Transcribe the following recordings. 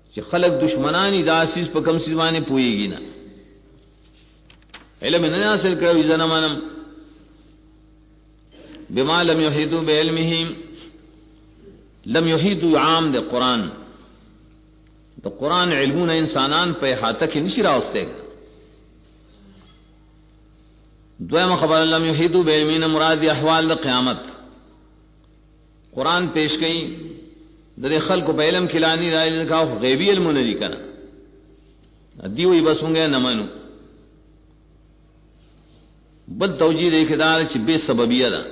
کہ خلق دشمنانی دا سیز پا کم سیزوانے پوئی گی نا علم نہ حاصل کرو اذن منم بما لم یحیطوا بعلمہ لم یحیطوا عام دے قرآن تو قرآن علمون انسانان پہ احاطہ کی نشی راوستے گا دویم خبر لم یحیطوا بعلمہ مراد احوال دا قیامت قرآن پیش گئی در خلق کو علم کھلانی رائے لکھا غیبی علم نہیں کرنا دیوئی بس ہوں گے نہ منو بل توجید اقدار چ بے سببیہ دا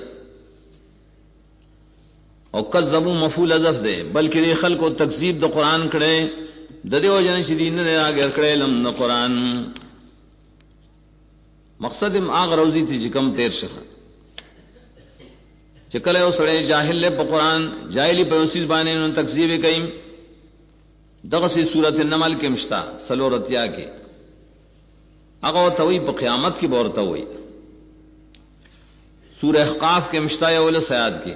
اور کذبوا مفعول حذف دے بلکہ دے خلق کو تکذیب دا قرآن کڑے ددے وجن شدین نے اگر کڑے علم دا قرآن مقصد آغ روزی تھی جکم تیر شخا چکلے او سڑے جاہل لے پا قرآن جاہلی پہ اسیز بانے انہوں تکذیب کئیم دغسی صورت النمل کے مشتا سلورتیا کے اگو توئی پا قیامت کی بورتا ہوئی سورہ احقاف کے مشتا اول سیاد کے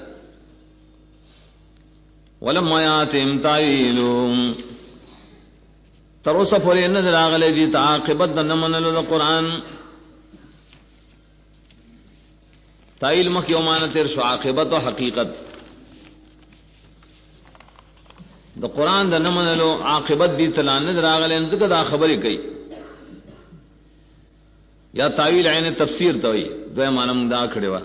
ولما یاتم تاویلو تروسا پوری نظر آگلے دی تعاقبت دا نمنلو دا قرآن تائل مکی ومانا تیر شو عاقبت و حقیقت دا قرآن دا نمنلو عاقبت دی تلان نظر آگلے انزکا دا خبری کئی یا تاویل عین تفسیر توئی دوئے مانا مندہ کھڑے وا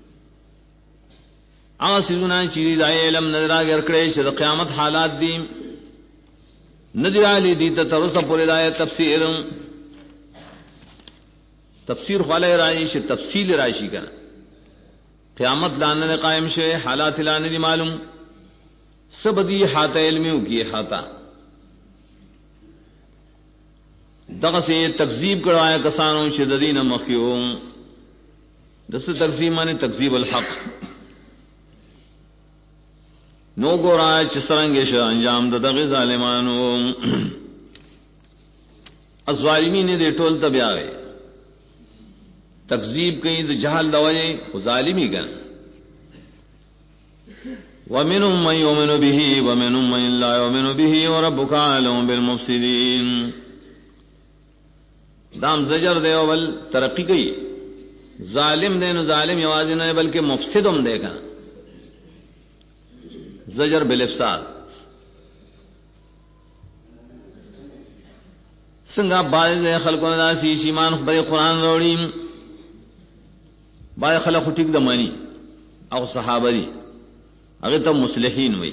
آغا سیزونا چیزی دا علم نظر آگر کڑے شد قیامت حالات دی نظر آلی دی ترسا پوری دا تفسیر خوالہ راشی شد تفصیل راشی کنا قیامت لانے قائم شے حالات لانے دی معلوم سب دی حاطہ علمیوں کی حاطہ دغه سے تکذیب کروایا کسانوں شددین مخیوم دس تکذیب مانے تکذیب الحق نو گورا چسرنگش انجام دغه ظالمانو الظالمین دے ټول تبیاوے تکذیب کئی تو جہل دوائے ظالمی کن ومنهم من يؤمن به ومنهم من لا يؤمن به وربك أعلم بالمفسدين دام زجر دے اول ترقی گئی ظالم دے نو ظالم یوازی نہ بلکہ مفسدم دے گا زجر بالافساد سنگا باز خلقوں دا سی ایمان خبر قرآن روڑی باز خلق ٹھیک دمانی او صحابہ دی اگر تب مصلحین ہوئی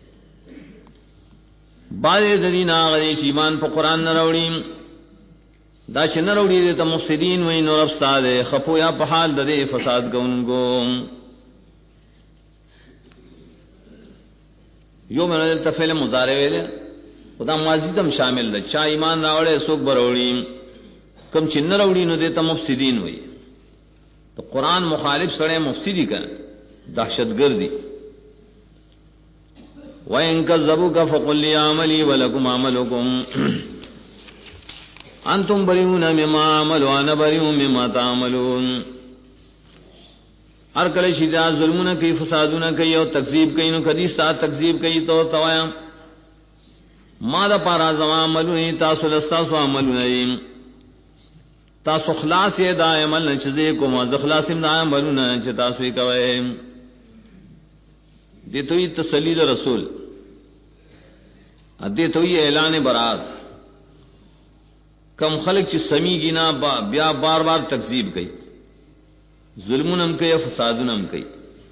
باز دین آغری ایمان پا قرآن نہ روڑی دا چھ نہ روڑی دے تا مفسدین ہوئی نور افساد خفو یا پحال دے فساد کا ان کو یو میں نے تفعیل مضارع ویلے خدا ماضی تم شامل ہے چا ایمان راوڑے سوک بروڑی کم چھ نہ روڑی نو دے تا مفسدین ہوئی تو قرآن مخالف سڑے مفسدی کا دہشت گردی وَإِن كَذَّبُوكَ فَقُلْ لِي عَمَلِي وَلَكُمْ عَمَلُكُمْ أَنْتُمْ بَرِئُونَ مِمَّا أَعْمَلُ وَأَنَا بَرِئٌ مِمَّا تَعْمَلُونَ ہر کلے شیدہ ظلمون کی فسادون کی اور تکذیب کی نو کدی ساتھ تکذیب کی تو توایا ماذا پارا زمان عملونی تاسو لستاسو عملونی تاسو خلاص یہ دا عمل نچزے کو ماذا خلاص دا عملون چھ تاسوی کوئے دیتوی تسلیل رسول دیتوی اعلان برات کم خلق چھ سمی گینا بیا بار بار تکذیب کی ظلمونم کئی فسادونم کئی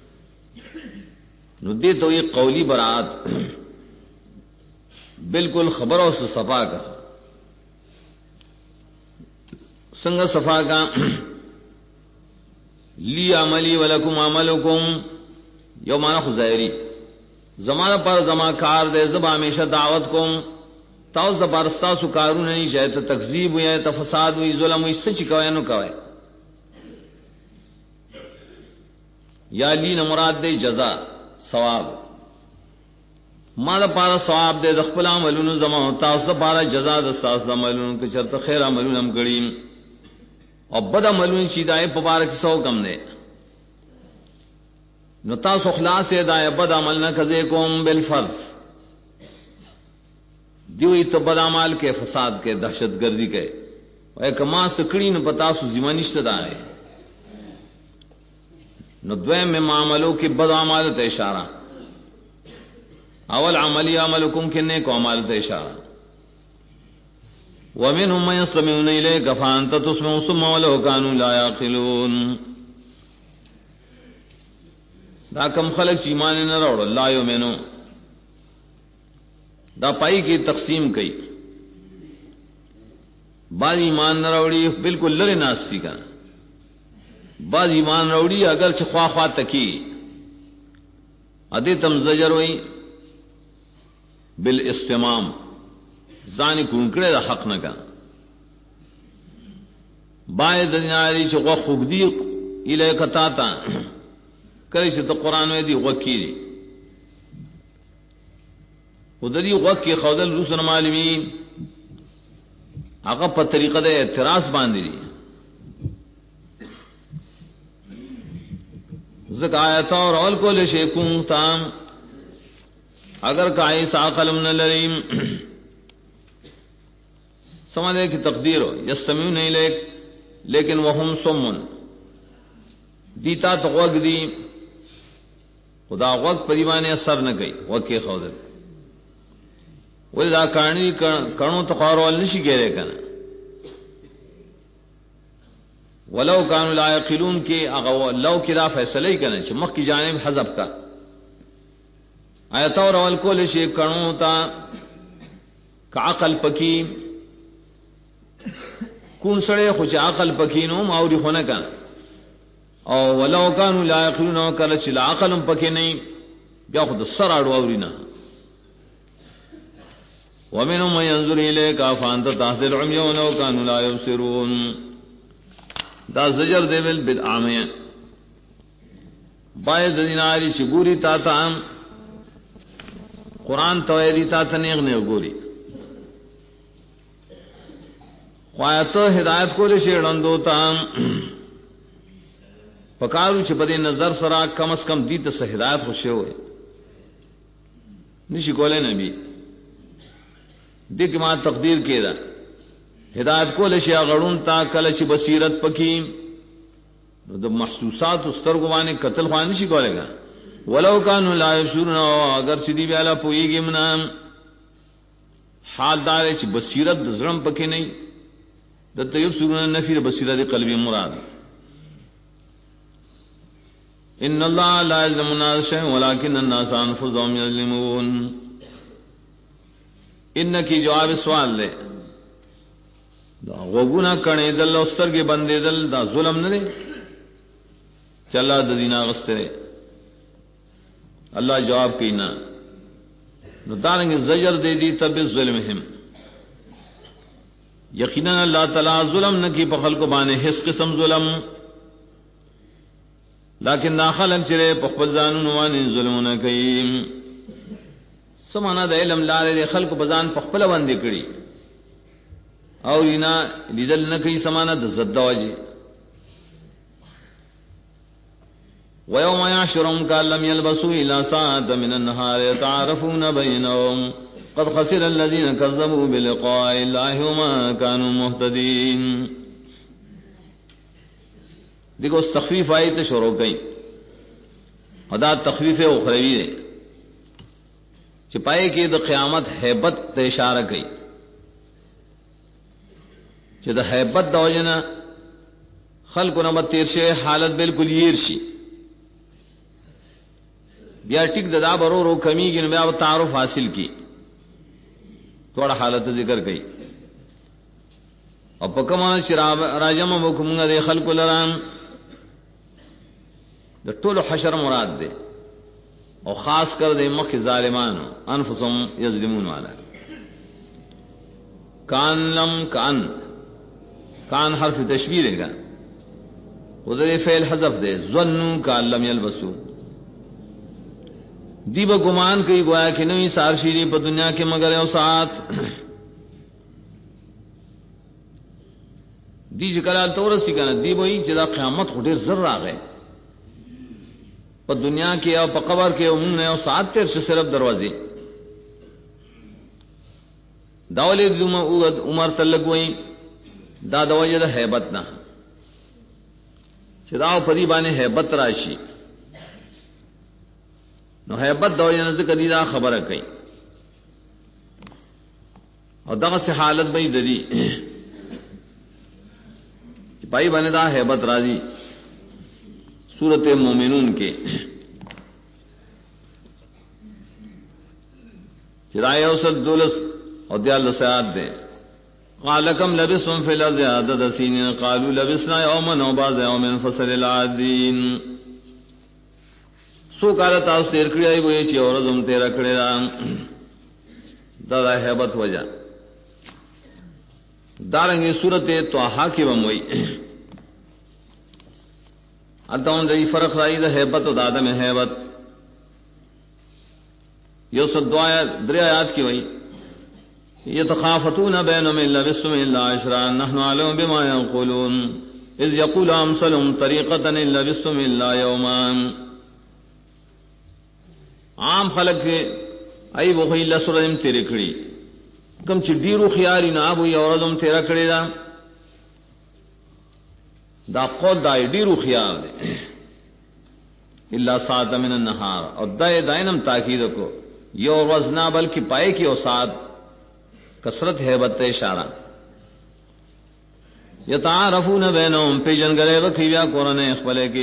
نو دیتوی قولی برات بالکل خبروں سے صفا کا سنگ صفا کا لی عملی ولکم عملکم یو مانا خزائری زمانہ پر زمان کار دے زب ہمیشہ دعوت کم تاؤ زبارستا سکارو نہیں چاہے تو تکذیب ہوئی تو فساد ہوئی ظلم ہوئی سچ کوئے نو کوئے یا لی نمراد دے جزا ثواب مالا پارا ثواب دے دخپل عملون زمان ہوتا اس پارا جزا دستاس عملون کے چرت خیر عملون ہم کریم اور بد عملون چیدائے پبارک سو کم دے نتاس اخلاص دائے بد عمل نہ کزے کوم بالفرض دیوئی تو بدعمال کے فساد کے دہشت گردی کے ایک ماں سکڑی نہ پتا سو زمانشت دائے نو دویم میں معاملوں کی بدعمالت اشارہ اول عملی عملکم کے نیک عمالت اشارہ ومنهم من يستمعون إليك فأنت تسمع ثم ولو كانوا لا يعقلون دا کم خلق ایمان نہ روڑ لا یؤمنو دا پائی کی تقسیم کئی بعض ایمان نہ روڑی بالکل لڑے ناستی کا بعض ایمان روڑی اگر سے خواہ خواہ تکی ادے تم زجر ہوئی بالاستمام زانی کونکڑے دا حق نہ کا بائے دنیاری چھ غوخ خگدی الہ کتاتا کری سے تو قرآن میں دی غوکی دی ادری غوک کی خودل رسول معلومین آقا پر طریقہ دے اعتراض باندھی دی ذکر آیتا اور اول کو لشیکون تام اگر کائی ساقلم نلریم سمجھے کہ تقدیر ہو یستمیون نہیں لیکن وہم سمن دیتا تو وق دی خدا وقت پریوانے اثر نہ گئی وق کے خودل وَإِذَا کانی کڑوں تو خوارول نشی کہہ رہے کنا ولو کانوا لا یعقلون کے لو کی دا فیصلہ ہی کنا چھ مخ کی جانب حذف کا آیتا اور اول کو لشی کڑوں تا کا عقل پکی کون سڑے خوچ عقل پکینو ماوری ہونے کا او ولو کانوا لا یعقلون کل چھ لا عقل پکی نہیں بیا خود سر اڑ اورینا ومنهم من ينظر إليك فأنت تهدي العمي ولو كانوا لا يبصرون دا زجر دے بل بدعامی باید دیناری چی گوری تا تا قرآن تویری تا تا نیغ نیغ گوری خوایتو ہدایت کو لے شیڑندو تا پکارو چی بدے نظر سرا کم از کم دیتا سا ہدایت خوشے ہوئے نشی کولے نبی دیکھ ماں تقدیر کے دا ہدایت کو لشیا غڑون تا کلچ بصیرت پکی دو محسوسات استرگوانے قتل خوانی شی کولے گا ولو کانوا لا یبصرون اگر چدی بیالا پوئی گی منام حال دارے چ بصیرت زرم پکی نہیں دت یبصرون نفی بصیرت قلبی مراد ان اللہ لا یظلم الناس شیئا ولکن الناس انفسهم یظلمون ان کی جواب سوال لے دا غوگونا کنے دل استر کے بندے دل دا ظلم نہ دے چلا دینا غسرے اللہ جواب کینا نو دارنگ زجر دے دی تب ظلمہم یقینا اللہ تعالی ظلم نہ کی پخل کو بانے حس قسم ظلم لیکن ناخلق چرے پخبل زانون وانی ظلم نہ کیم سمانا دا علم لارے خلق بزان پخپل باندې کړي او اینا لیدل نه کوي سمانا د زدواجی ويوم يحشرهم كأن لم يلبسوا إلا ساعة من النهار يتعارفون بينهم قد خسر الذين كذبوا بلقاء الله وما كانوا مهتدين دیکھو اس تخفیف آئی تو شروع کئی ادا تخفیف اخروی ہے چپائے کی دا قیامت حیبت تے اشارہ کئی چہ دا حیبت دا وجنا خلق نمت تیر شے حالت بالکل ییر شی بیا ٹک دا برو رو کمی کی نبیا تعارف حاصل کی تھوڑا حالت ذکر کئی اور پکمان شراب راجم مکمنگا دے خلق لران دا طول حشر مراد دے اور خاص کر دے مخ ظالمان انفسهم یظلمون والا کان لم کان حرف تشبیہ دے گا ادھر فعل حذف دے ظنوا کان لم یلبسوا دی با گمان کئی گویا کہ نوی سار شیری پا دنیا کے مگر او ساتھ دی جکلال تورسی کنا دی بوئی جدا قیامت خودیر ذر آگئے پا دنیا کے او پا قبر کے امون او ساتھ تیر سے صرف دروازی داولی دوم عمر تلگوئی دا دوجد حیبتنا چداو پدی بانے حیبت راشی نو حیبت دوجد ذکر دی دا خبر کئی اور دا سے حالت بئی دری پائی بانے دا حیبت راضی سورت مومنون کے چرائے اوسط دولس اور دیال سیاد دیں قال کم لبثتم فی الارض عدد سنین قالوا لبثنا یوما او بعض یوم فصل العادین سو کال تاسو تیر کړی ای وای چې اورزم تیر کړی دا هیبت وجہ دارنګه سورته طه کې وموي اتاون دی فرق راځي د هیبت او د ادم هیبت یو صدوایا دریا آیات کی وئی يتخافتون بينهم إن لبثتم إلا عشرا نحن أعلم بما يقولون إذ يقول أمثلهم طريقة إن لبثتم إلا يوما عام خلق ای بخوی اللہ سرم تیرے کڑی کم چی دیرو خیاری نابوی اوردم تیرے کڑی دا قول دائی دیرو خیار دے اللہ ساعت من النہار اور دائے دائنم تاکید کو یو وزنا بلکہ پائے کی او ساتھ کثرت حیبت اشارہ یتعارفون بینہم پی جنگلے وکھیویا قرآن اخبلے کی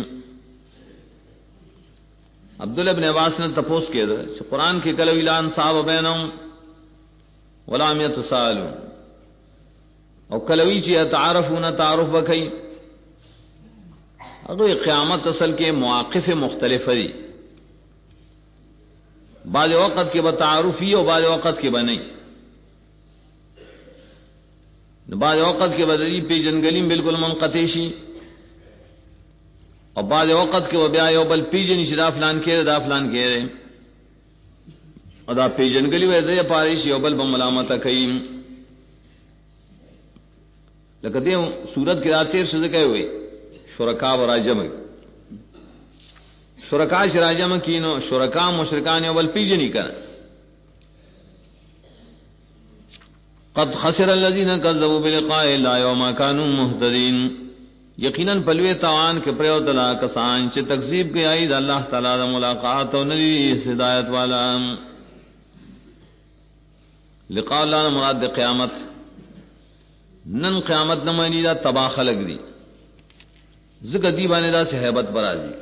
عبداللہ بن عباس نے تپوس کے دے قرآن کی کلو اعلان صاحب بینہم ولام یتسالون اور کلوی چی یتعارفون تعارف بکئی اگر قیامت اصل کے مواقف مختلف دی بعض وقت کے بتعارفی اور بعض وقت کے بنئی بعض اوقات کے بدری پی جنگلیم بالکل منقطع شی اور بعض اوقات کے وبیا یو بل پی جن شدا فلان کے دا فلان کے اور دا پی جنگلی و دے پارش یو بل بملامت کئیم لکتے سورت کے راتیر سے کہے ہوئے شرکا و راجم شرکا شراجم کینو شرکا مشرکان یو بل پی جنی کر قد خسر الذين كذبوا بلقاء الله وما كانوا مهتدين یقینا پلوے توان کے پریو تلا کسان چ تکذیب کے عید اللہ تعالی دا ملاقات و نبی ہدایت والا لقاء اللہ مراد قیامت نن قیامت نہ مانی دا تباہ خلق دی ذکر دی بانے دا صحابت برازی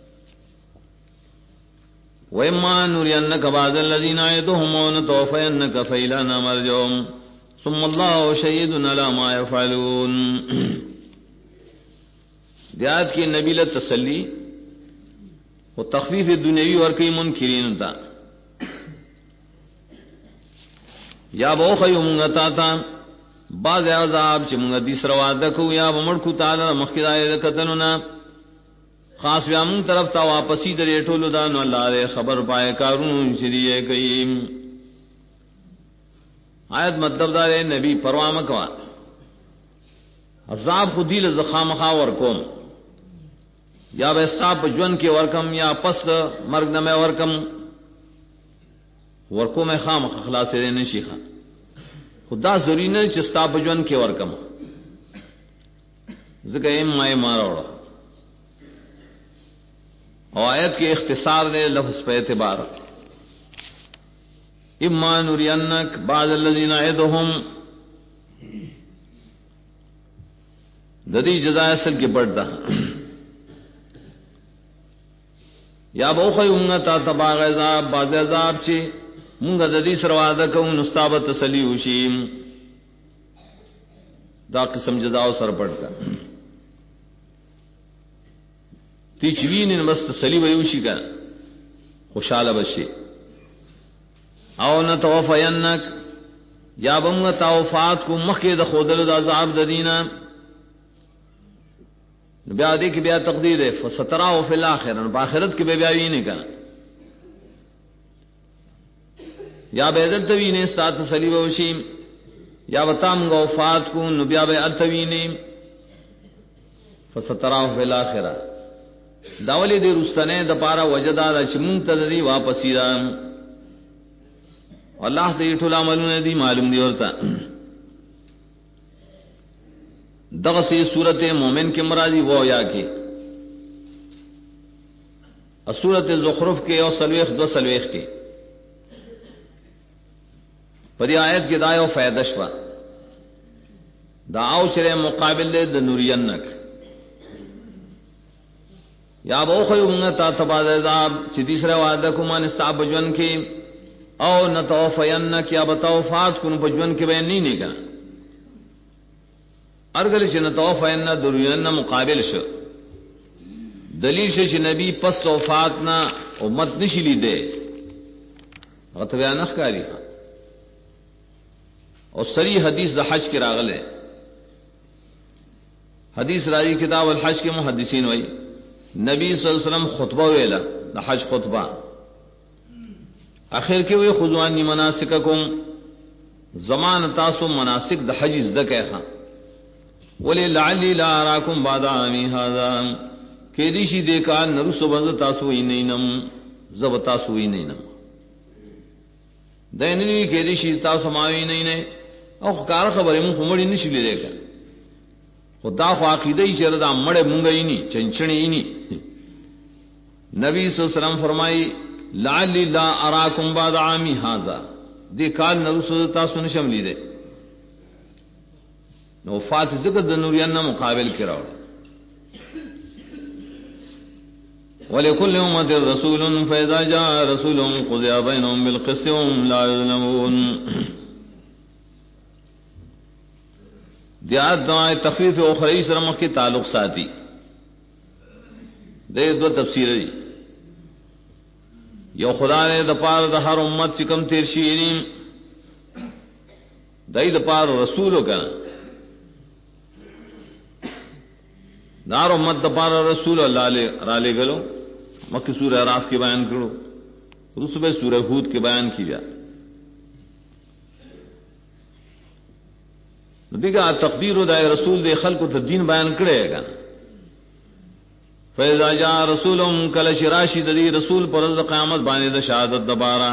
وَإِمَّا نُرِيَنَّكَ بَعْضَ الَّذِينَ نَعِدُهُمْ وَنَتَوَفَّيَنَّكَ فَإِلَيْنَا مَرْجِعُهُمْ ثم اللہ شہید علی ما یفعلون دیات کی نبی تسلی و تخفیف دنیوی اور کئی منکرین تا یا بوخی منگتا تا بعض عذاب چی منگا دیسر وعدکو یا بمڑکو تعالی مخید آئید قتلنا خاص بیامون طرف تا واپسی در ایٹولو دانو اللہ دے خبر پائے کارون چریئے کئیم آیت مطلب دار نبی پروا مکوا عذاب خودی لزخام خا ورکوم یا بستاب جون کے ورکم یا پس مرگ نمے ورکم ورکو میں خام خلاص رہنے شیخا خدا ضروری نے چستاب جون کے ورکم ذکر ایم مائے مارا اور آیت کے اختصار دے لفظ پہ اعتبار اما نرینک بعض الذین نعدهم ددی جزائے اصل کے پڑھتا یا بوخی امتا تباغ عذاب بعض عذاب چی منگا ددی سروادہ کون استابت تسلی وشیم دا قسم جزاؤ سر پڑھتا تی چوین مست تسلی ویوشی کا خوشحال بشی او نتوفینک یا بمگا توفات کو مخی دا خودلو دا عذاب دا دینا بیا دے کی بیا تقدیر ہے فستراو فی الاخر باخرت کی بیا نہیں کنا یا بیدل توینے سات سلیب وشیم یا بتام گا وفات کو نبیا بیدل توینے فستراو فی الاخر داولی دی رستنے دا پارا وجدہ دا چمون تدری واپسی دا اللہ تے ټول عملونه دي معلوم دی ورته دغه سی صورت مومن کے مرادی وہ یا کہ صورت زخرف کے اور سلویخ دو سلویخ کے پدی آیت کی دایو فیدشوا دعاو چرے مقابل دے دنورینک یا بو خیو منگتا تباد عذاب چی تیسرے وعدہ کمان استعب بجون کی او نتوفینک یا بتوفات کن بجون کی بین نہیں نگا ارگل چی نتوفین دنورین مقابل شو دلیل شو چی نبی پس توفاتنا امت نشلی دے غطبیانخ کاری خواہ اور سری حدیث دا حج کے راغل ہے حدیث راجی کتاب الحج کے محدثین وئی نبی صلی اللہ علیہ وسلم خطبہ ویلا دا حج خطبہ آخر کے وی خذوانی مناسککم زمان تاسو مناسک دا حج ازدک ہے خواہ ولی لعلی لا اراکم بعد عامی هذا کیدیشی دیکھا نرسو بند تاسوئی نینم زب تاسوئی نینم دینی کیدیشی تاسو ماوی نینے او کار خبریں من خمڑی نشلی دے کر خدا خو عقیدہ ہی چردا مڑے منگئی نی چنچنی نی نبی صلی اللہ علیہ وسلم فرمائی لعلی لا اراکم بعد عامی هذا دی کال نرسو تاسو نشم لی دے وفات ذکر دنوریان مقابل کراؤ وَلِكُلِّ أُمَّةٍ رَسُولٌ فَإِذَا جَاءَ رَسُولُهُمْ قُضِيَ بَيْنَهُمْ بِالْقِسْطِ وَهُمْ لَا يُظْلَمُونَ دیات دعائے تخفیف اخری سرمخ کی تعلق ساتھی دے دو تفسیر دی یو خدا نے دپار دا ہر امت چکم تیر شیرین دائی دپار رسولو کا دار امت دپار رسول اللہ را لے گلو مکی سورہ اعراف کے بیان کرو رسول سورہ ہود کے بیان کی جا دیکھا تقدیر و دائے رسول دے خلق تو دین بیان کرے گا فیضا جا رسولم کلش راشی دی رسول پر از قیامت بانے دا شہادت دبارہ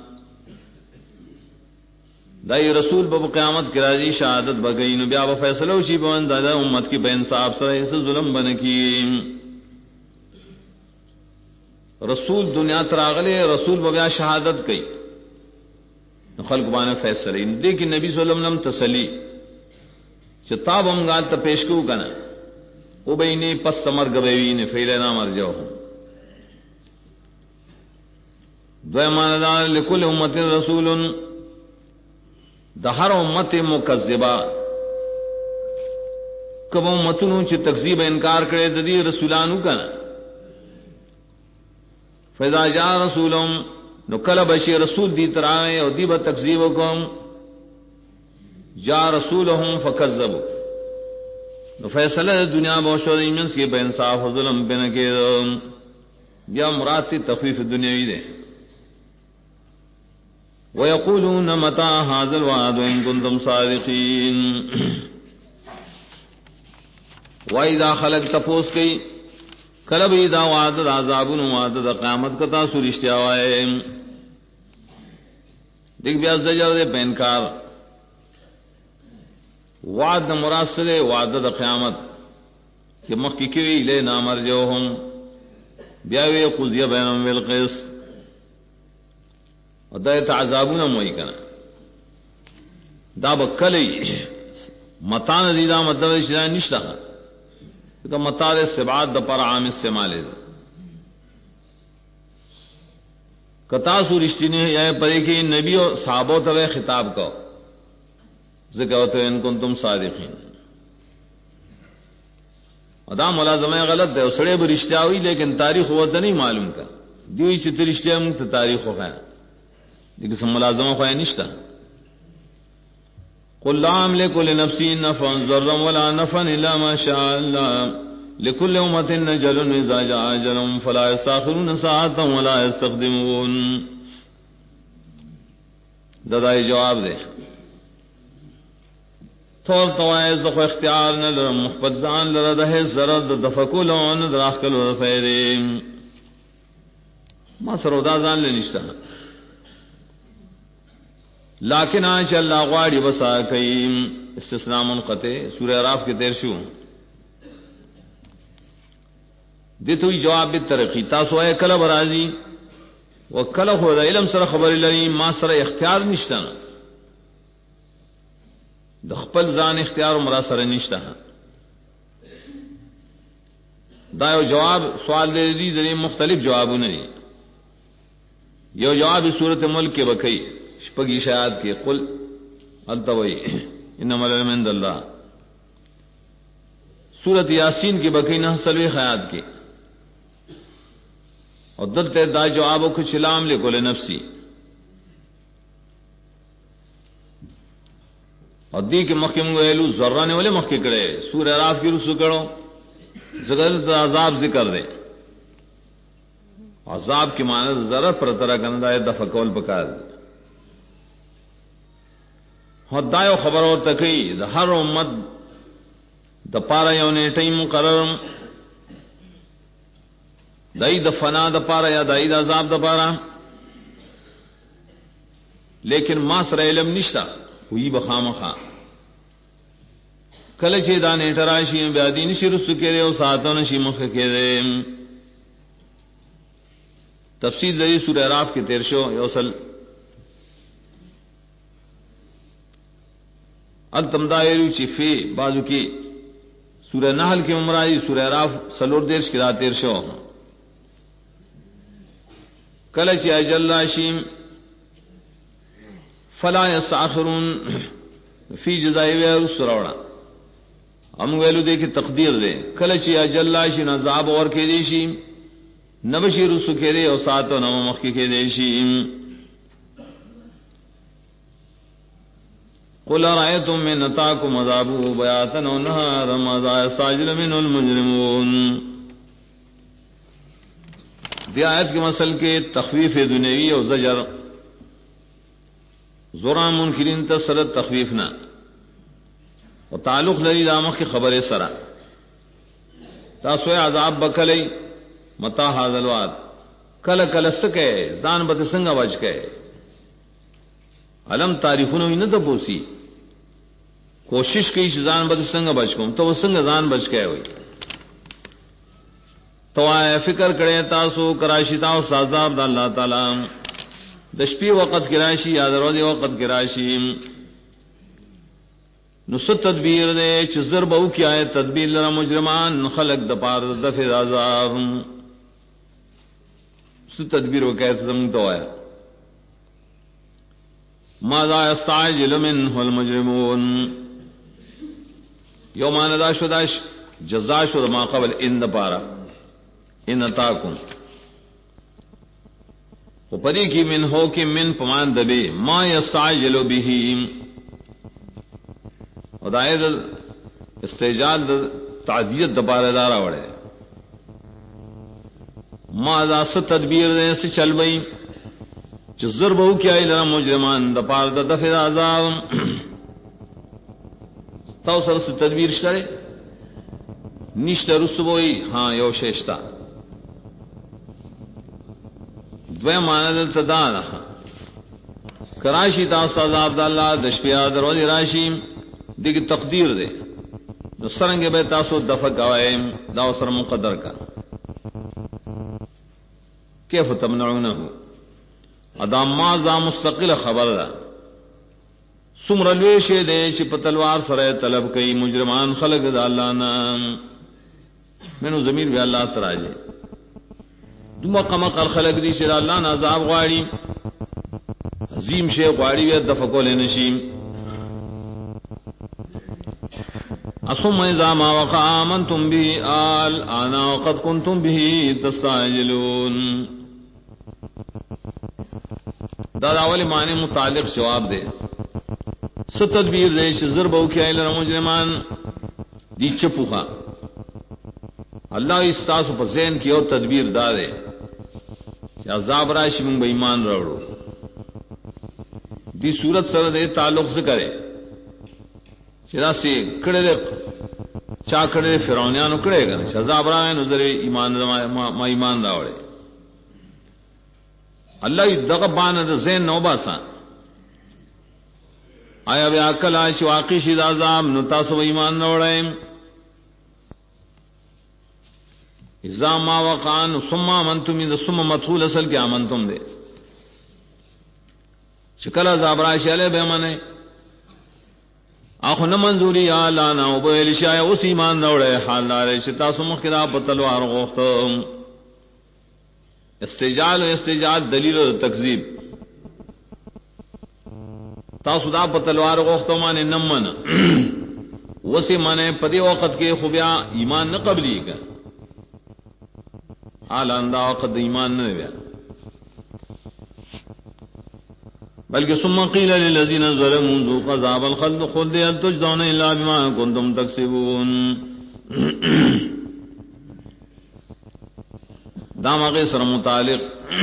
دائی رسول بب قیامت کی راجی شہادت بگئی نو بیا فیصلہ شی بوند دا امت کی بے انصاف سر اس ظلم بن کی رسول دنیا تراغلے رسول بیا شہادت کئی خلق بانے فیصلہ دیکھ نبی صلی اللہ علیہ وسلم تسلی چتاب ہم گال تا پیش کو کنا او بینی پس تمر گبیوین فیلنا مر جاؤ دو ماندان لکل امت رسول دا ہر امت مکذبہ کب امتنو چی تکذیب انکار کرے ددی رسولانو کنا فیضا جا رسولم نو کل بشی رسول دی ترائے او دی با تکذیبکم جا رسولہم فکذبو نو فیصلہ دنیا بوشو دیمنس کی بے انصاف و ظلم بنکے یا مراد تی تخفیف دنیاوی دے وَيَقُولُونَ مَتَى هَذَا الْوَعْدُ إِن كُنتُمْ صَادِقِينَ وَإِذَا خَلَقْ تَپوس کئی کلب اذا وعد عذابن وعد قیامت کتا سرشتیا وائے دیکھ بیا زجر دے پینکار وعد مراسل وعد قیامت کہ مخی کیوی لے نامر جوہم بیاوی قضی بینم بالقسط اور دا تعذابونا موئی کنا دا بکلی متان دیدہ مطلب شدہ نشتا کہ متا دے سبعات دا پر عام استعمالے دا کتاسو رشتی نے یہ پڑے کہ نبی و صحابوں تبے خطاب کو ذکر ہوتے ہیں ان کنتم صادقین ادا ملازمہ غلط ہے اسڑے بھی رشتہ ہوئی لیکن تاریخ ہوتا نہیں معلوم کا دیوئی چتی رشتہ ہم تو تاریخ ہو گیا لیکن سب ملازمہ خواہ نشتا قل لا املک لنفسی نفعا ضرا ولا نفعا الا ما شاء الله لكل امة اجل اذا جاء اجلهم فلا يستأخرون ساعة ولا يستقدمون دادائی جواب دے طور توائز دخو اختیار نلر محبت زان لردہ زرد دفکو لون دراخکل ورفیرے ما سرودا زان لنشتا لیکن آج اللہ غواړي وسا کوي. استثناء منقطع سورہ اعراف کے 13 دیتو جواب بالترقی. تاسو اے کله برازي وکله خو د علم سره خبر لري، ما سره اختیار نشته، د خپل ځان اختیار مرا سره نشته. دا یو جواب سوال دی د مختلف جوابونه دي. یو جواب سورۃ ملک کې وکي شپږی شاعت کې قل التوي انما العلم عند الله. سورۃ یاسین کې وکي نه سلوي خیات کې اور دلتے دا جوابو کو چلام لے کول نفسی اور دی کے مخیم ویلو ذرہ نے والے مخی کرے سورہ اعراف کی رسو کرو زغلت عذاب ذکر دے. عذاب کی معنی ذرہ پر طرح کرنا ہے دفع کول بکار اور دایو خبر اور تکی دا ہر امت دا پارا یونے ٹیم مقرر دائی دا فنا دا پارا یا دائی دا عذاب دا پارا، لیکن ما سر علم نشتا ہوئی بخام خواہ کلچے دا نیٹراشی بیادی نشی رسو کے دے و ساتھو نشی مخ کے دے. تفسیر دری سورہ اعراف کے 13 یوصل التمدائرو چفی بازو کی سورہ نحل کے ممرائی سورہ اعراف سلور دیرش کی دا 13 کلچ اجل راشیم فلا یستاخرون فی جزائی ویرو سروڑا ہم ویلو دے کی تقدیر دے کلچ اجل راشیم عذاب اور کے دیشیم نبشی رسو کے دے اور ساتو نو مخی کے دیشیم. قل ارائیتم من اتاکم عذابو بیاتن و نهارا ماذا یستعجل منه المجرمون. دی آیت کے مسئل کے تخویف دنیوی اور زجر زوران منکرین تسرت تخویفنا اور تعلق لری دامخ کی خبر سرا تاسوی عذاب بکلی متا حاضلوات کل کل سکے زان بت سنگا بچ کے علم تاریخونو ہی نہ تپوسی کوشش کی زان بت سنگا بچ کو تو وہ سنگ زان بچ کے ہوئی تو آئے فکر کرے تاسو کراشی تاو سازاب دا اللہ تعالی دشپی وقت کراشی یا دروازی وقت کراشی نصد تدبیر دے چزر بہو کیا ہے تدبیر لرا مجرمان خلق دپار دفع عذاب نصد تدبیر وہ کہتے زمین تو آیا ماذا یستعجل منه المجرمون یومان دا شداش جزا شد ما قبل ان دپارا ان اتاکم وہ پری کی من ہو کہ من پمان دبے ما یستعجل به اور دائد استعجال تعدیت دپارا دارا وڑے ما دا ست تدبیر دے سے چل بئی چزر بہو کیا لرا مجرمان دپار دا دفع عذاب تو سر سے تدبیر شرے نشتہ رسبوئی ہاں یو شیشتا دوے معنی دلتا دانا کراشی تاست عذاب دا اللہ دشپیا دروازی راشی دیکھ تقدیر دے نو سرنگ بے تاسو دفع گوائے دا سر مقدر کا کیف تمنعونہو ادام مازا مستقل خبر دا سمر الویش دے چی پتلوار سرے طلب کئی مجرمان خلق دا اللہ نام مینو زمین بھی اللہ تراجے دو مقامق الخلق دی شد اللہ نازاب غواری عظیم شیخ غواری وید دفقو لنشیم اصم اذا ما وقع آمنتم بھی آل آنا وقد کنتم بھی تستعجلون دادا اولی معنی متعلق جواب دے ست تدبیر دے شزر بہو کیا لرا مجرمان دی چپو خواہ اللہ استاس پر ذہن کی اور تدبیر دا دے یا عذاب راشی من با ایمان روڑو دی صورت سر دے تعلق سے کرے چرا سے کڑے دے چا کڑے دے فرعونیانو کڑے گا عذاب رائے نظر ایمان ما ایمان راوڑے اللہ دغبان دا ذہن نو باسا آیا بیا کلا چې واقع شي دا عذاب نو تاسو ایمان نه وړئ. اذا ما وقعن ثم امنتم من ثم مدخول اصل کې امنتم دے شکل عذاب راشي علی به منه اخو نه منظوری اعلی نه او به شای اوس ایمان نه وړئ حال دار چې تاسو مخ کدا په تلوار غوښتم. استجال دلیل تکذیب تاسو دا په تلوار غوښتو باندې نمن وسی منه په دې وخت کې خو بیا ایمان نه قبليږي حالان دا وخت ایمان نه بیا بلکہ ثم قیل للذین ظلموا ذوقوا عذاب الخلد خذ هل تجزون الا بما كنتم تكسبون. دا مغه سره متعلق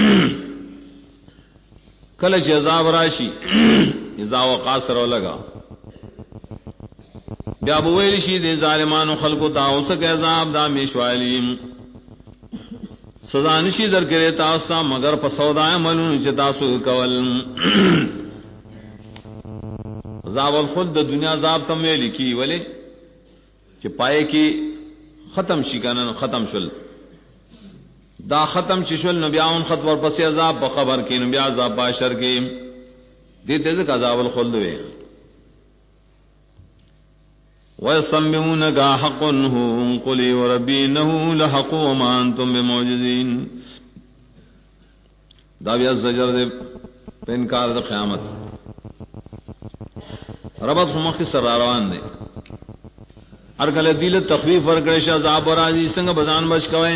کله چې عذاب راشي اذا وقع سره لگا بیا بویل شي د ظالمانو خلقو ته اوسه عذاب دا میشوالیم سزا نشي درکړې تاسو مگر په سودا عملونو چې تاسو کول. عذاب الخلد د دنیا عذاب تم ویل کی ولی چې پای کې ختم شي کنه ختم شول دا ختم چشل نبیاون خط ور پس عذاب په خبر کې نبی عذاب باشر کې دې ته عذاب الخلد وي. ويسمعونك حق هو قل وربي انه لحق وما انتم بمعجزين. دا بیا زجر دې په انکار د قیامت ربط مخ سر روان دي هر کله دل تخفیف ورکړي شه عذاب راځي څنګه بزان بچ کوي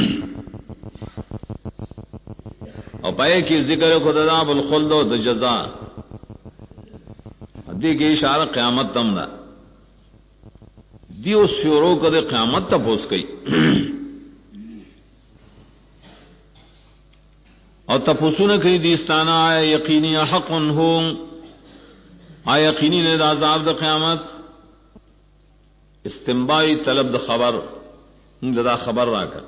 او پای کې ذکر کو د عذاب الخلد او د جزاء دې کې اشاره قیامت تم ده دیو شروع کده قیامت ته پوس گئی اور تپوسونه کوي دیستانه یقینی حق هو یقینی نه عذاب د قیامت استنبائی طلب د خبر دا خبر راکړه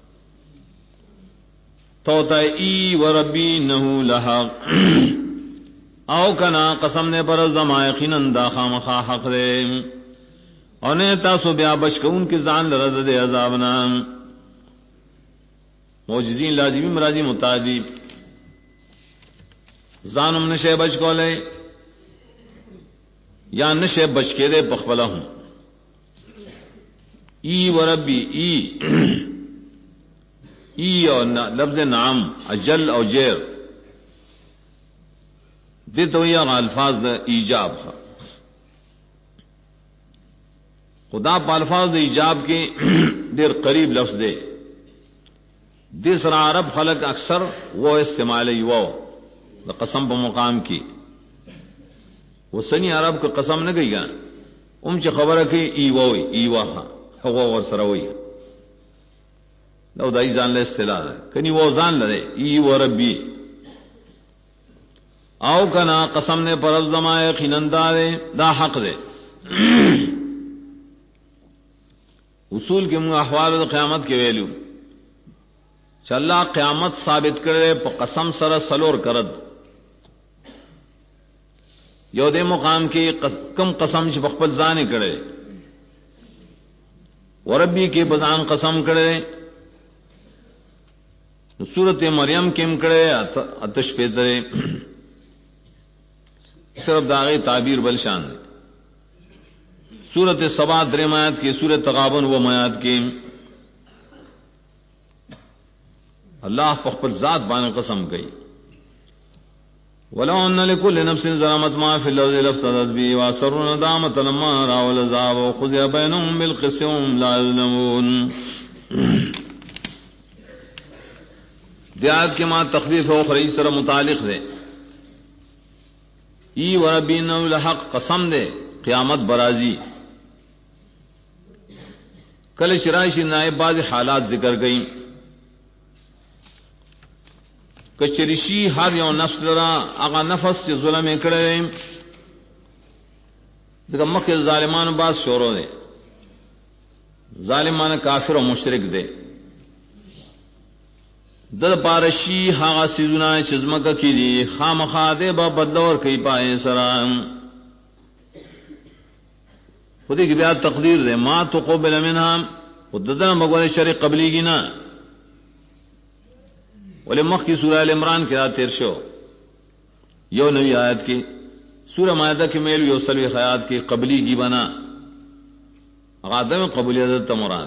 توتا ای وربی انه لحق او کنا قسم نے پر زما یقینا دا خامخا حق دے اور نے تاسو بیا بچ کون کی ځان لرد دے عذابنا معجزین لازمی مرادی متعدی ځانم نشه بچ کولے یا نشه بچ کے دے پخپلا ہوں ای وربی ای اور لفظ نام اجل او جیر دے تو یہ الفاظ ایجاب خدا پا الفاظ ایجاب کے دیر قریب لفظ دے سرا عرب خلق اکثر وہ استعمالی وہ قسم پا مقام کی وہ سنی عرب کا قسم نہ گئی گا چ خبر ہے کہ ای ووی ای واہا وہ اور سروئی لو دای ځان له اصطلاح کني وہ ځان لري ای وربی او کنا قسم نے پر زما یقینا دا حق دے اصول کے احوال قیامت کے ویلو چې الله قیامت ثابت کړي په قسم سره سلور کرد یو دې مقام کې کم قسم چې خپل ځان کړي وربی کې بزان قسم کړي سورت مریم کم کڑے اتش پیدرے صرف داغی تعبیر بلشان سورت سبا درمیات کی سورت تغابن و میات کی اللہ پخپل ذات بان قسم گئی وَلَوْ أَنَّ لِكُلِّ نَفْسٍ ظَلَمَتْ مَا فِي الْأَرْضِ لَافْتَدَتْ بِهِ وَأَسَرُّوا النَّدَامَةَ لَمَّا رَأَوُا الْعَذَابَ وَقُضِيَ بَيْنَهُم بِالْقِسْطِ وَهُمْ لَا يُظْلَمُونَ. دیات کے ماں تخفیف و خریج سر متعلق دے ای وربین الحق قسم دے قیامت برازی کل شرائشی نائب بعض حالات ذکر گئیں کچرشی ہر یو نفس لرا اغا نفس سے ظلم اکڑے ذکر مکہ ظالمان باز شورو دے ظالمان کافر و مشرک دے دل پارشی ہاغا سیزنا چزمکا کی دی خام خادے با بدلور کئی پائے سرام خودی کی بیا تقدیر دے ما تقبل منها وددنا مگونے شرع قبلی کی نا ولی مخ کی سورہ ال عمران کے رات تیر شو یو نوی آیت کی سورہ مائدہ کی میل یو سلوی خیات کی قبلی کی بنا غادم قبولیت مراد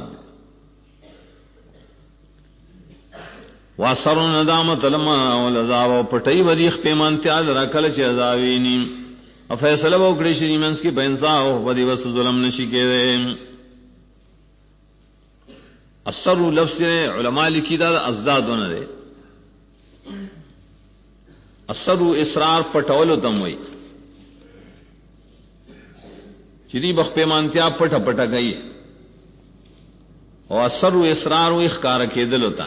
واسر ندامت لما والعذاب پٹئی ودیخ پیمان تیاد رکل چی عذابینی فیصلہ وکڑی شری منس کی بینسا ہو بدی وس ظلم نشی کے دے اثر لفظ علماء لکھی دا ازداد نہ دے اثر اسرار پٹولو تم وئی چری بخ پیمانتیا پٹ پٹا گئی اور اثر اسرار و اخکار کے دل ہوتا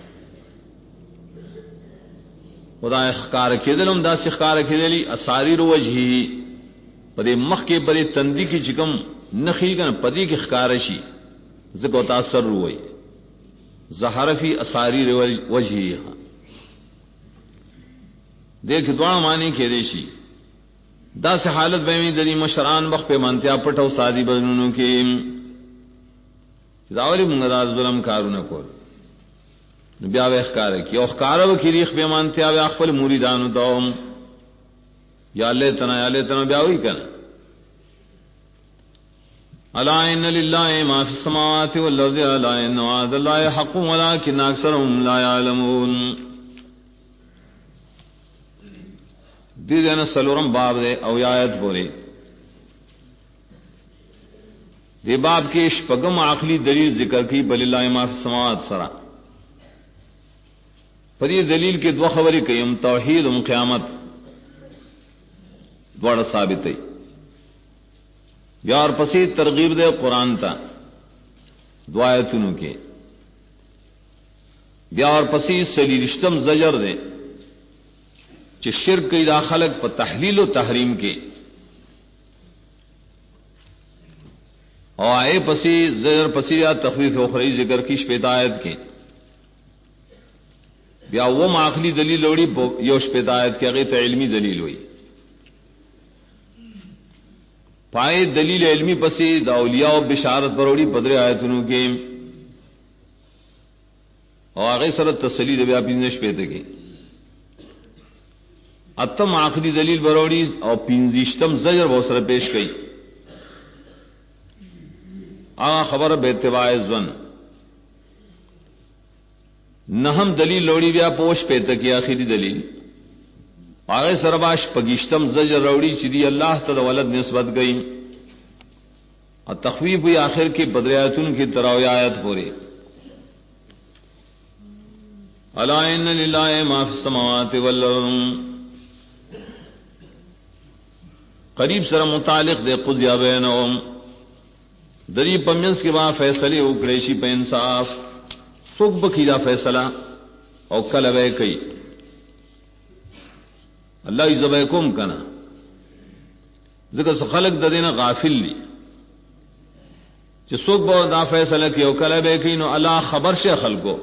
خدا اخکار کے دلم دا اخکار کے دلی اساری رو وجہی پدے مخ کے پدے تندی کی چکم نخی کن پدی کی اخکارشی ذکو تاثر روئی ظہر فی اساری رو وجہی دیکھ دوڑا معنی کے دیشی دا سے حالت بیمی دلی مشران بخ پہ مانتیا پٹھو سادی بدنونو کے داولی منگدار ظلم کارو نکول بیا و اخکار کی اخکارو کی ریخ پہ مانتیا و اخفل موریدانو دوم یا اللہ تنا بیا ہوئی کنا الا ان للہ ما فی السماوات والارض الا ان وعد اللہ حق ولکن اکثرهم لا يعلمون دیدن سلورم باب دے او آیت بولے دے باب کے شپگم عقلی دلیل ذکر کی بل اللہ ما فی السماوات سرا پر یہ دلیل کے دو خبری کئی توحید قیامت دوڑا ثابت ہے یا اور پسی ترغیب دے قرآن تا دو آیتونوں کے یا اور پسی سلیرشتم زجر دے چ شرک کی داخلق پر تحلیل و تحریم کے اور آئے پسی زجر پسی یا تخفیف اخری ذکر کی شپیتایت کے یا وہ معقلی دلیل اوڑی یو شپیتایت کے اگے تو علمی دلیل ہوئی پائے دلیل علمی پسی دا اولیاء و بشارت پروڑی پدر آیتنوں کے اور آگے سرت تسلی دبیا پینزش پیتے کے اتم آخری دلیل بروڑی اور پینزیشتم زجر بہت سر پیش گئی آغا خبر بے اتباع زن نہم دلیل لوڑی بیا پوش پیتا کی آخری دلیل آغے سرباش پگیشتم زجر روڑی چیدی اللہ تد ولد نسبت گئی اور تخویف ہوئی آخر کی بدریاتن کی تراوی آیت پورے الا ان للہ ما فی السماوات والارض قریب سر متعلق دے قضیہ بینہم دری پمینس کے بعد فیصلے اکڑیشی پہ انصاف سوک بکیلا فیصلہ او کلبے کئی اللہ زبے کم کنا ذکر سے خلق ددینا غافل لی چ سوک بہت دا فیصلہ کی او کلبے کئی نو اللہ خبر سے خلقو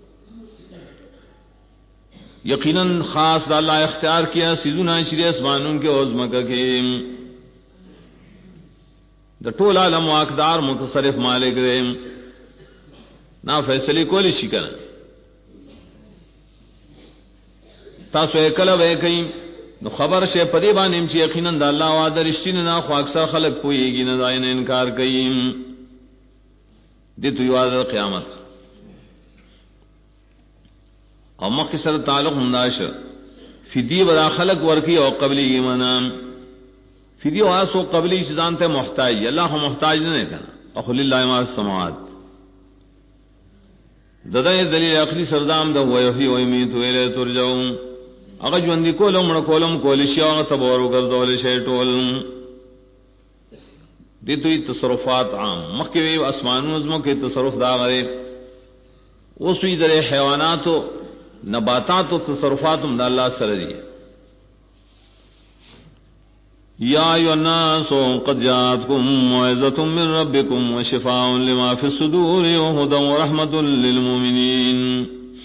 یقیناً خاص دا اللہ اختیار کیا سیزونا شری اسمانوں کے عظمکہ کے دا طول عالم و اقدار متصرف مالک دے نا فیصلی کولی شکر تاسو اکلا بے کئی نو خبر شے پدی بانیم چی یقیناً دا اللہ وعدہ رشتین نا خو اکثر خلق پوئی گی ندائن انکار کئی دی تو یوازر قیامت اور مختصر تعلق منداش فدی بدا خلق ورکی اور قبلی ایمانام فدی واس و قبلی چیزانتے محتاج اللہ محتاج نہیں کنا اخل اللہ ما السماوات ددائے دلیل اخلی سردام دا ہوا یحیی و یمیت و الیہ ترجعون اگر جوندی کولم رکولم کولشی آغا تبورو گردول شیطول دیتوی تصرفات عام مخیوی و اسمان نظموں کے تصرف دا غرے وسوی در حیوانات و نباتات و تصرفات دا اللہ سردی یا ایوہ الناس قد جاءتکم موعظۃ من ربکم وشفاء لما فی الصدور وہدی ورحمۃ للمؤمنین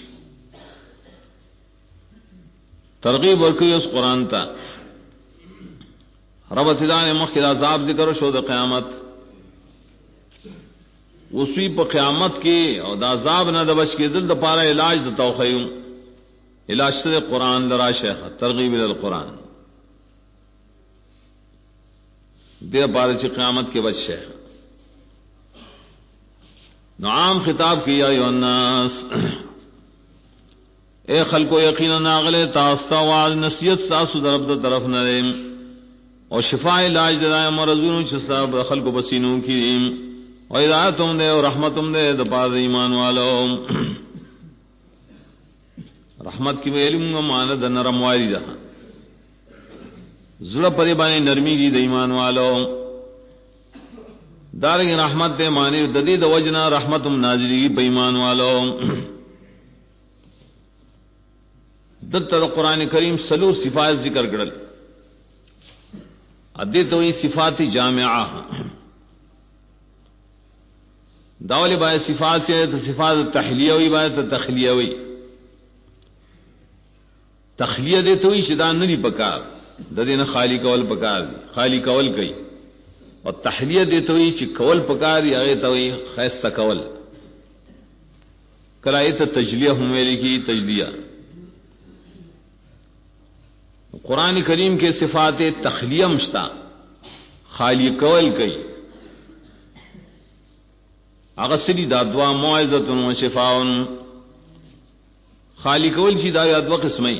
ترغیب ورکی اس قرآن تا رب اتدان مخیر عذاب ذکر شو دا قیامت اسی پا قیامت کی او دا عذاب نہ دبش کی دل دا پارا علاج دا توخیوں علاج سے قرآن لرا شیخ ترغیب القرآن دے پارا چی قیامت کے بچ شیخ نعام خطاب کیا ایو الناس اے خلقو یقینا ناغلے تاستا وعد نصیت ساسو درب دا طرف نریم اور شفاء علاج دلائے مرضونو چستا خلقو بسینوں کی اور ہدایتم دے اور رحمتم دے دپار ایمان والو رحمت کی علم ماند نرم والی دا زڑ پری بانے نرمی کی دا ایمان والو دارنگ رحمت دے مانی ددی دا وجنا رحمتم نازلی کی پا ایمان والو دلتا قرآن کریم سلور صفات ذکر کرل ادی تو یہ صفات جامعہ داولی بائے صفات سے تو صفات تحلیہ ہوئی بائے تو تخلیہ ہوئی تخلیہ دے تو ہی شدان نہیں پکار ددی نہ خالی کول پکار دی خالی کول کئی اور تحلیہ دے تو ہی چی کول پکار یا تو ہی خیستہ کول کلائی تو تجلیہ ہمیلی کی تجلیہ قرآن کریم کے صفات تخلیہ مشتا خالی کول کئی اغسری دا دعا موعظت و شفاء خالی کول چی دا دعا قسمئی